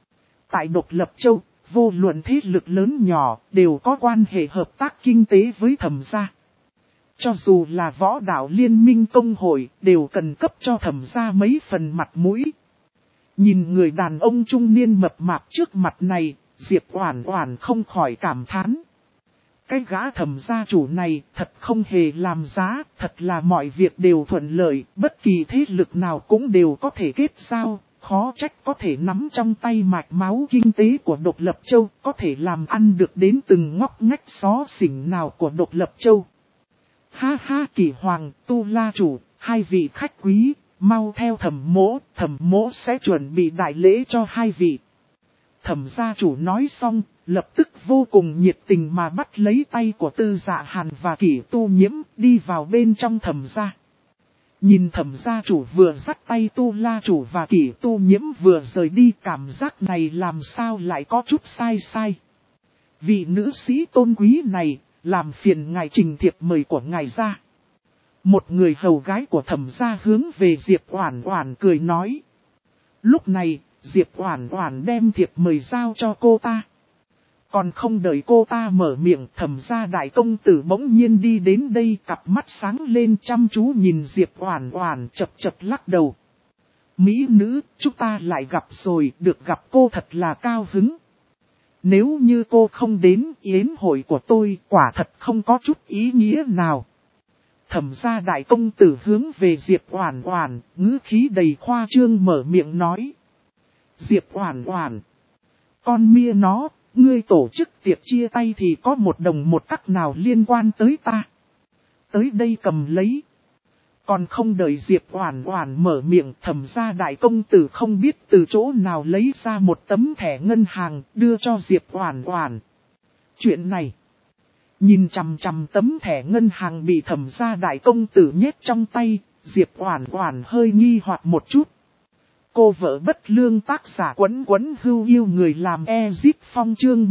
Speaker 1: Tại Độc Lập Châu, vô luận thế lực lớn nhỏ, đều có quan hệ hợp tác kinh tế với Thẩm gia. Cho dù là võ đạo liên minh công hội, đều cần cấp cho Thẩm gia mấy phần mặt mũi. Nhìn người đàn ông trung niên mập mạp trước mặt này, Diệp Oản Oản không khỏi cảm thán. Cái gã Thẩm gia chủ này thật không hề làm giá, thật là mọi việc đều thuận lợi, bất kỳ thế lực nào cũng đều có thể kết giao, khó trách có thể nắm trong tay mạch máu kinh tế của Độc Lập Châu, có thể làm ăn được đến từng ngóc ngách xó xỉnh nào của Độc Lập Châu. Ha ha, Kỷ Hoàng, Tu La chủ, hai vị khách quý, mau theo Thẩm mỗ sẽ chuẩn bị đại lễ cho hai vị. Thẩm gia chủ nói xong, lập tức vô cùng nhiệt tình mà bắt lấy tay của Tư Dạ Hàn và Kỷ Tu Nhiễm đi vào bên trong Thẩm gia. Nhìn Thẩm gia chủ vừa dắt tay Tu La chủ và Kỷ Tu Nhiễm vừa rời đi, cảm giác này làm sao lại có chút sai. Vị nữ sĩ tôn quý này, làm phiền ngài trình thiệp mời của ngài ra. Một người hầu gái của Thẩm gia hướng về Diệp Oản Oản cười nói. Lúc này, Diệp Oản Oản đem thiệp mời giao cho cô ta. Còn không đợi cô ta mở miệng, Thẩm gia đại công tử bỗng nhiên đi đến đây, cặp mắt sáng lên chăm chú nhìn Diệp Oản Oản, chậc chậc lắc đầu. Mỹ nữ, chúng ta lại gặp rồi, được gặp cô thật là cao hứng. Nếu như cô không đến yến hội của tôi, quả thật không có chút ý nghĩa nào. Thẩm gia đại công tử hướng về Diệp Oản Oản, ngữ khí đầy khoa trương mở miệng nói. Diệp Oản Oản, con mia nó, ngươi tổ chức tiệc chia tay thì có một đồng một tắc nào liên quan tới ta. Tới đây cầm lấy. Còn không đợi Diệp Oản Oản mở miệng, Thẩm gia đại công tử không biết từ chỗ nào lấy ra một tấm thẻ ngân hàng đưa cho Diệp Oản Oản. Chuyện này, nhìn chằm chằm tấm thẻ ngân hàng bị Thẩm gia đại công tử nhét trong tay, Diệp Oản Oản hơi nghi hoặc một chút. Cô vợ bất lương tác giả Quấn Quấn Hưu yêu người làm Ezip Phong chương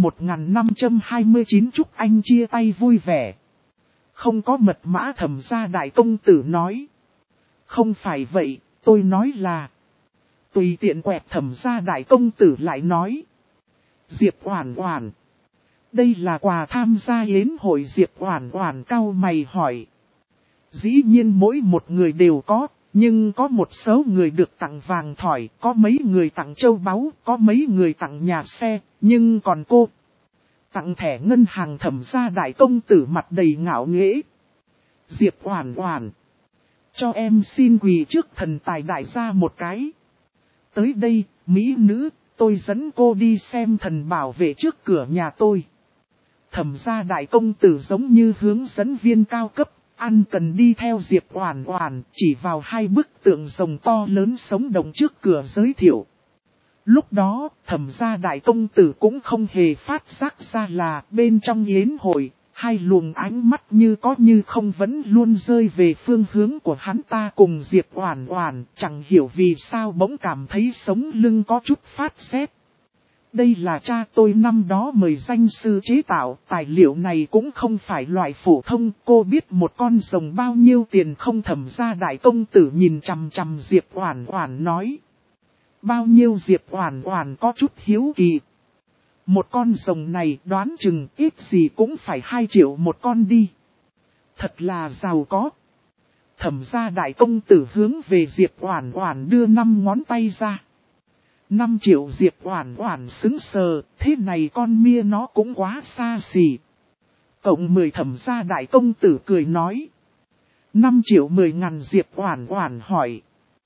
Speaker 1: 1529 chúc anh chia tay vui vẻ. Không có mật mã, Thẩm gia đại công tử nói. Không phải vậy, tôi nói là. Tùy tiện quẹt, Thẩm gia đại công tử lại nói. Diệp Oản Oản, đây là quà tham gia yến hội. Diệp Oản Oản cau mày hỏi. Dĩ nhiên mỗi một người đều có, nhưng có một số người được tặng vàng thỏi, có mấy người tặng châu báu, có mấy người tặng nhà xe, nhưng còn cô tặng thẻ ngân hàng. Thẩm gia đại công tử mặt đầy ngạo nghễ. Diệp Oản Oản, cho em xin quỳ trước thần tài đại gia một cái. Tới đây, mỹ nữ, tôi dẫn cô đi xem thần bảo vệ trước cửa nhà tôi. Thẩm gia đại công tử giống như hướng dẫn viên cao cấp, ăn cần đi theo Diệp Oản Oản, chỉ vào hai bức tượng rồng to lớn sống động trước cửa giới thiệu. Lúc đó, Thẩm gia đại công tử cũng không hề phát giác ra là bên trong yến hội, hai luồng ánh mắt như có như không vẫn luôn rơi về phương hướng của hắn ta cùng Diệp Oản Oản, chẳng hiểu vì sao bỗng cảm thấy sống lưng có chút phát rét. Đây là cha tôi năm đó mời danh sư chế tạo, tài liệu này cũng không phải loại phổ thông, cô biết một con rồng bao nhiêu tiền không? Thẩm gia đại công tử nhìn chằm chằm Diệp Oản Oản nói. Bao nhiêu? Diệp Oản Oản có chút hiếu kỳ. Một con rồng này đoán chừng ít gì cũng phải 2 triệu một con đi. Thật là giàu có. Thẩm gia đại công tử hướng về Diệp Oản Oản đưa 5 ngón tay ra. 5 triệu? Diệp Oản Oản sững sờ, thế này con mia nó cũng quá xa xỉ. Cộng 10. Thẩm gia đại công tử cười nói. 5 triệu 10 ngàn? Diệp Oản Oản hỏi.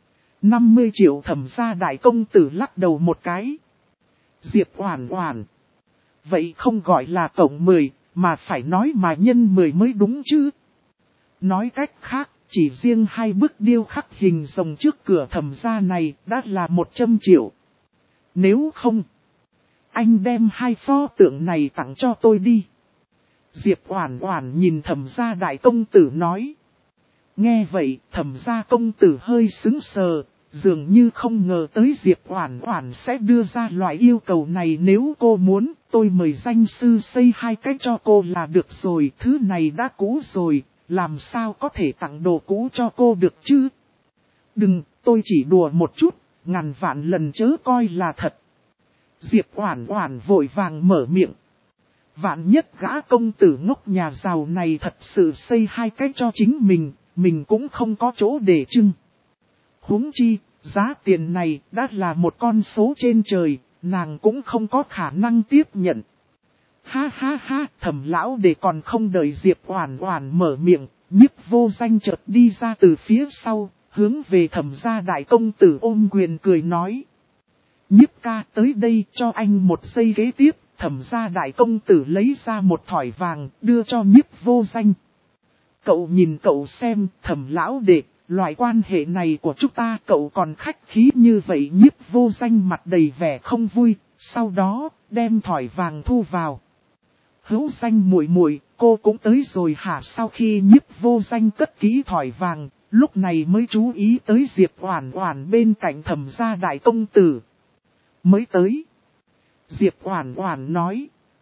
Speaker 1: 50 triệu. Thẩm gia đại công tử lắc đầu một cái. Diệp Oản Oản, vậy không gọi là cộng 10, mà phải nói mà nhân 10 mới đúng chứ. Nói cách khác, chỉ riêng hai bức điêu khắc hình rồng trước cửa Thẩm gia này đã là 100 triệu. Nếu không, anh đem hai pho tượng này tặng cho tôi đi. Diệp Oản Oản nhìn Thẩm gia đại công tử nói. Nghe vậy, Thẩm gia công tử hơi sững sờ, dường như không ngờ tới Diệp Oản Oản sẽ đưa ra loại yêu cầu này. Nếu cô muốn, tôi mời danh sư xây 2 cái cho cô là được rồi. Thứ này đã cũ rồi, làm sao có thể tặng đồ cũ cho cô được chứ? Đừng, tôi chỉ đùa một chút, ngàn vạn lần chớ coi là thật. Diệp Oản Oản vội vàng mở miệng. Vạn nhất gã công tử ngốc nhà giàu này thật sự xây 2 cái cho chính mình cũng không có chỗ để trưng. Huống chi, giá tiền này đã là một con số trên trời, nàng cũng không có khả năng tiếp nhận. Ha ha ha, Thẩm lão đệ. còn không đợi Diệp Oản Oản mở miệng, Nhiếp Vô Danh chợt đi ra từ phía sau, hướng về Thẩm gia đại công tử ôm quyền cười nói. Nhiếp ca, tới đây cho anh một giây. Kế tiếp, Thẩm gia đại công tử lấy ra một thỏi vàng, đưa cho Nhiếp Vô Danh. Cậu nhìn cậu xem, Thẩm lão đệ, loại quan hệ này của chúng ta cậu còn khách khí như vậy? Nhiếp Vô Danh mặt đầy vẻ không vui, sau đó, đem thỏi vàng thu vào. Hữu Danh muội muội, cô cũng tới rồi hả? Sau khi Nhiếp Vô Danh cất kỹ thỏi vàng, lúc này mới chú ý tới Diệp Oản Oản bên cạnh Thẩm gia đại công tử. Mới tới. Diệp Oản Oản nói.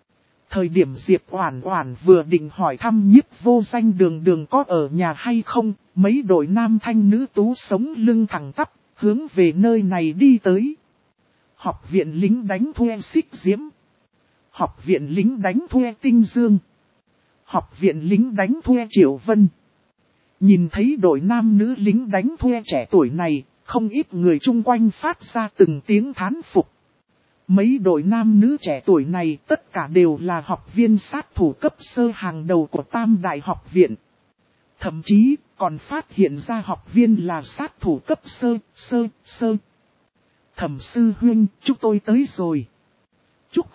Speaker 1: Thời điểm Diệp Oản Oản vừa định hỏi thăm Nhiếp Vô Danh Đường Đường có ở nhà hay không, mấy đội nam thanh nữ tú sống lưng thẳng tắp, hướng về nơi này đi tới. Học viện lính đánh thuê Xích Diễm. Học viện lính đánh thuê Tinh Dương. Học viện lính đánh thuê Triệu Vân. Nhìn thấy đội nam nữ lính đánh thuê trẻ tuổi này, không ít người chung quanh phát ra từng tiếng thán phục. Mấy đội nam nữ trẻ tuổi này tất cả đều là học viên sát thủ cấp sơ hàng đầu của Tam Đại học viện. Thậm chí còn phát hiện ra học viên là sát thủ cấp sơ. Thẩm sư huynh, chúng tôi tới rồi. Chúc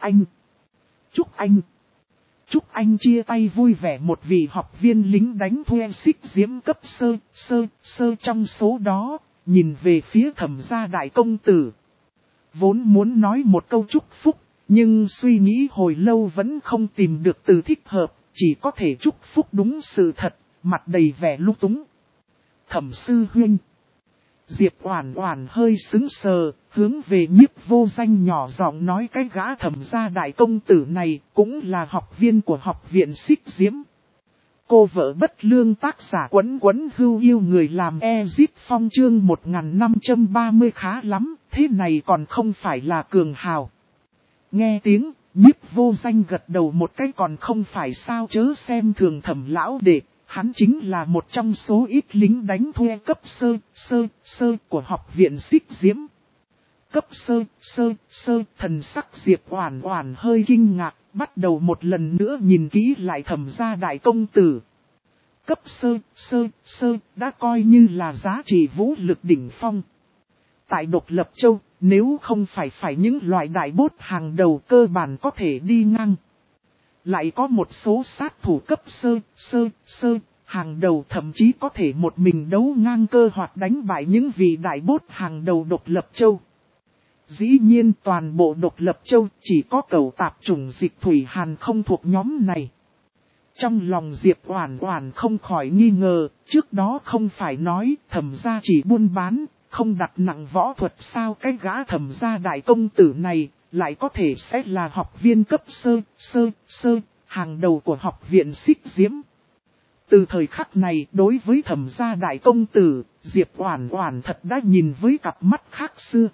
Speaker 1: anh chia tay vui vẻ một vị học viên lính đánh thuê Xích Diễm cấp sơ trong số đó, nhìn về phía Thẩm gia đại công tử. Vốn muốn nói một câu chúc phúc, nhưng suy nghĩ hồi lâu vẫn không tìm được từ thích hợp, chỉ có thể chúc phúc đúng sự thật, mặt đầy vẻ lung túng. Thẩm sư huynh. Diệp Oản Oản hơi sững sờ, hướng về Nhiếp Vô Danh nhỏ giọng nói cái gã Thẩm gia đại công tử này cũng là học viên của học viện Xích Diễm. Cô vợ bất lương tác giả Quấn Quấn Hưu yêu người làm Ezit Phong chương 1530 khá lắm, thế này còn không phải là cường hào. Nghe tiếng, Nhiếp Vô Danh gật đầu một cái còn không phải sao chớ xem thường Thẩm lão đệ, hắn chính là một trong số ít lính đánh thuê cấp sơ của học viện Xích Diễm. Cấp sơ, thần sắc Diệp Oản Oản hơi kinh ngạc, bắt đầu một lần nữa nhìn kỹ lại Thẩm gia đại công tử. Cấp sơ, đã coi như là giá trị vũ lực đỉnh phong. Tại Độc Lập Châu, nếu không phải những loại đại bốt hàng đầu cơ bản có thể đi ngang. Lại có một số sát thủ cấp sơ, hàng đầu thậm chí có thể một mình đấu ngang cơ hoặc đánh bại những vị đại bốt hàng đầu Độc Lập Châu. Dĩ nhiên toàn bộ Độc Lập Châu chỉ có cẩu tạp chủng dịch thủy hàn không thuộc nhóm này. Trong lòng Diệp Oản Oản không khỏi nghi ngờ, trước đó không phải nói Thẩm gia chỉ buôn bán, không đặt nặng võ thuật sao cái gã Thẩm gia đại công tử này lại có thể sẽ là học viên cấp sơ, hàng đầu của học viện Xích Diễm. Từ thời khắc này đối với Thẩm gia đại công tử, Diệp Oản Oản thật đã nhìn với cặp mắt khác xưa.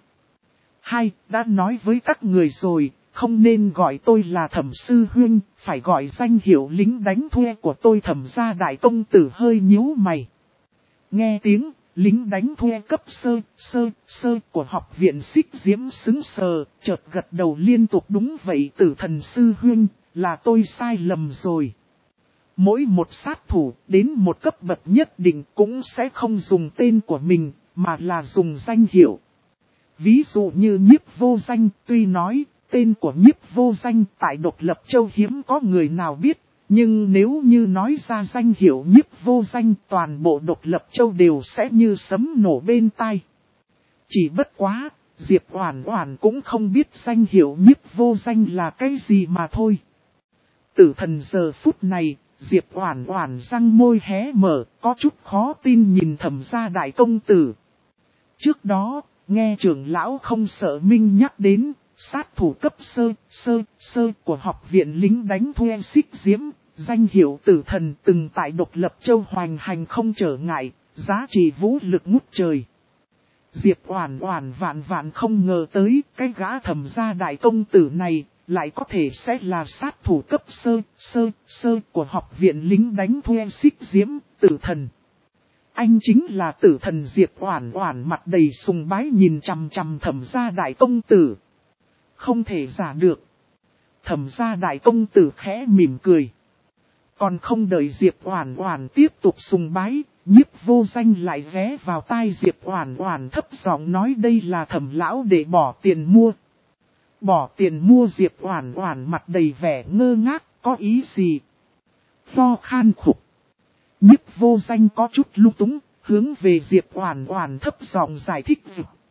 Speaker 1: Đã nói với các người rồi, không nên gọi tôi là Thẩm sư huynh, phải gọi danh hiệu lính đánh thuê của tôi. Thẩm gia đại công tử hơi nhíu mày. Nghe tiếng, lính đánh thuê cấp sơ của học viện Xích Diễm sững sờ, chợt gật đầu liên tục đúng vậy Tử Thần sư huynh, là tôi sai lầm rồi. Mỗi một sát thủ đến một cấp bậc nhất định cũng sẽ không dùng tên của mình, mà là dùng danh hiệu. Ví dụ như Nhiếp Vô Danh, tuy nói tên của Nhiếp Vô Danh tại Độc Lập Châu hiếm có người nào biết, nhưng nếu như nói ra danh hiệu Nhiếp Vô Danh toàn bộ Độc Lập Châu đều sẽ như sấm nổ bên tai. Chỉ bất quá, Diệp Oản Oản cũng không biết danh hiệu Nhiếp Vô Danh là cái gì mà thôi. Tử Thần giờ phút này, Diệp Oản Oản răng môi hé mở, có chút khó tin nhìn Thẩm gia đại công tử. Trước đó, nghe trưởng lão Không Sợ Minh nhắc đến, sát thủ cấp sơ của học viện lính đánh thuê Xích Diễm, danh hiệu Tử Thần từng tại Độc Lập Châu hoành hành không trở ngại, giá trị vũ lực ngút trời. Diệp Oản Oản vạn không ngờ tới cái gã Thẩm gia đại công tử này lại có thể sẽ là sát thủ cấp sơ của học viện lính đánh thuê Xích Diễm, Tử Thần. Anh chính là Tử Thần. Diệp Oản Oản mặt đầy sùng bái nhìn chằm chằm Thẩm gia đại công tử. Không thể giả được. Thẩm gia đại công tử khẽ mỉm cười. Còn không đợi Diệp Oản Oản tiếp tục sùng bái, Nhiếp Vô Danh lại ghé vào tai Diệp Oản Oản thấp giọng nói đây là Thẩm lão để bỏ tiền mua. Bỏ tiền mua? Diệp Oản Oản mặt đầy vẻ ngơ ngác, có ý gì? Ho khan khục. Nhiếp Vô Danh có chút lung túng, hướng về Diệp Oản Oản thấp giọng giải thích.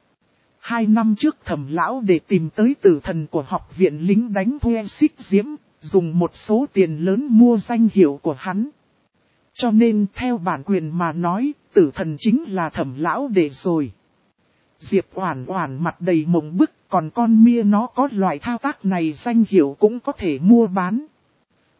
Speaker 1: 2 năm trước Thẩm lão để tìm tới Tử Thần của học viện lính đánh thuê Xích Diễm, dùng một số tiền lớn mua danh hiệu của hắn. Cho nên theo bản quyền mà nói, Tử Thần chính là Thẩm lão để rồi. Diệp Oản Oản mặt đầy mộng bức, còn con mia nó có loại thao tác này danh hiệu cũng có thể mua bán.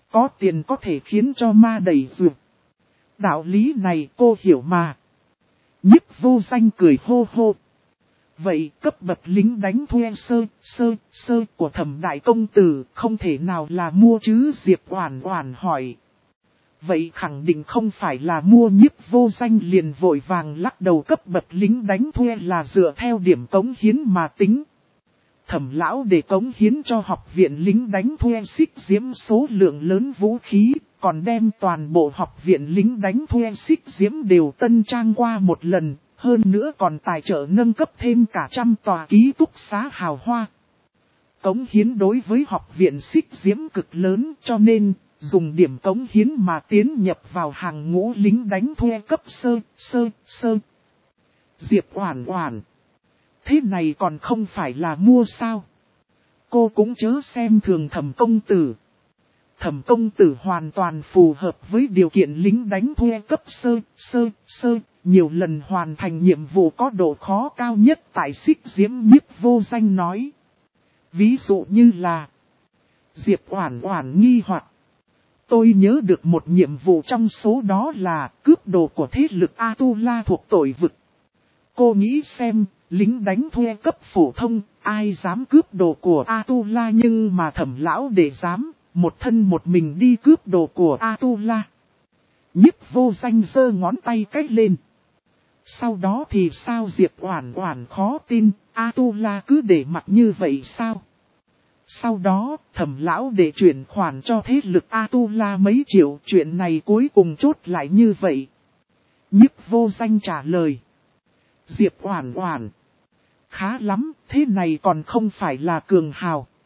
Speaker 1: Có tiền có thể khiến cho ma đẩy duyệt. Đạo lý này cô hiểu mà. Nhiếp Vô Danh cười hô hô. Vậy cấp bậc lính đánh thuê sơ của Thẩm đại công tử không thể nào là mua chứ? Diệp Oản Oản hỏi. Vậy khẳng định không phải là mua. Nhiếp Vô Danh liền vội vàng lắc đầu. Cấp bậc lính đánh thuê là dựa theo điểm cống hiến mà tính. Thẩm lão để cống hiến cho học viện lính đánh thuê Xích Diễm số lượng lớn vũ khí, còn đem toàn bộ học viện lính đánh thuê Xích Diễm đều tân trang qua một lần, hơn nữa còn tài trợ nâng cấp thêm cả 100 tòa ký túc xá hào hoa. Cống hiến đối với học viện Xích Diễm cực lớn, cho nên dùng điểm cống hiến mà tiến nhập vào hàng ngũ lính đánh thuê cấp sơ. Diệp Oản Oản. Thế này còn không phải là mua sao? Cô cũng chớ xem thường Thẩm công tử. Thẩm công tử hoàn toàn phù hợp với điều kiện lính đánh thuê cấp sơ, nhiều lần hoàn thành nhiệm vụ có độ khó cao nhất tại Xích Diễm. Nhiếp Vô Danh nói. Ví dụ như là Diệp Oản Oản nghi hoặc. Tôi nhớ được một nhiệm vụ trong số đó là cướp đồ của thế lực Atula thuộc tội vực. Cô nghĩ xem, lính đánh thuê cấp phổ thông, ai dám cướp đồ của Atula, nhưng mà Thẩm lão để dám, một thân một mình đi cướp đồ của Atula. Nhiếp Vô Danh giơ ngón tay cách lên. Sau đó thì sao? Diệp Oản Oản khó tin, Atula cứ để mặc như vậy sao? Sau đó, Thẩm lão để chuyển khoản cho thế lực Atula mấy triệu, chuyện này cuối cùng chốt lại như vậy. Nhiếp Vô Danh trả lời. Diệp Oản Oản. Khá lắm, thế này còn không phải là cường hào.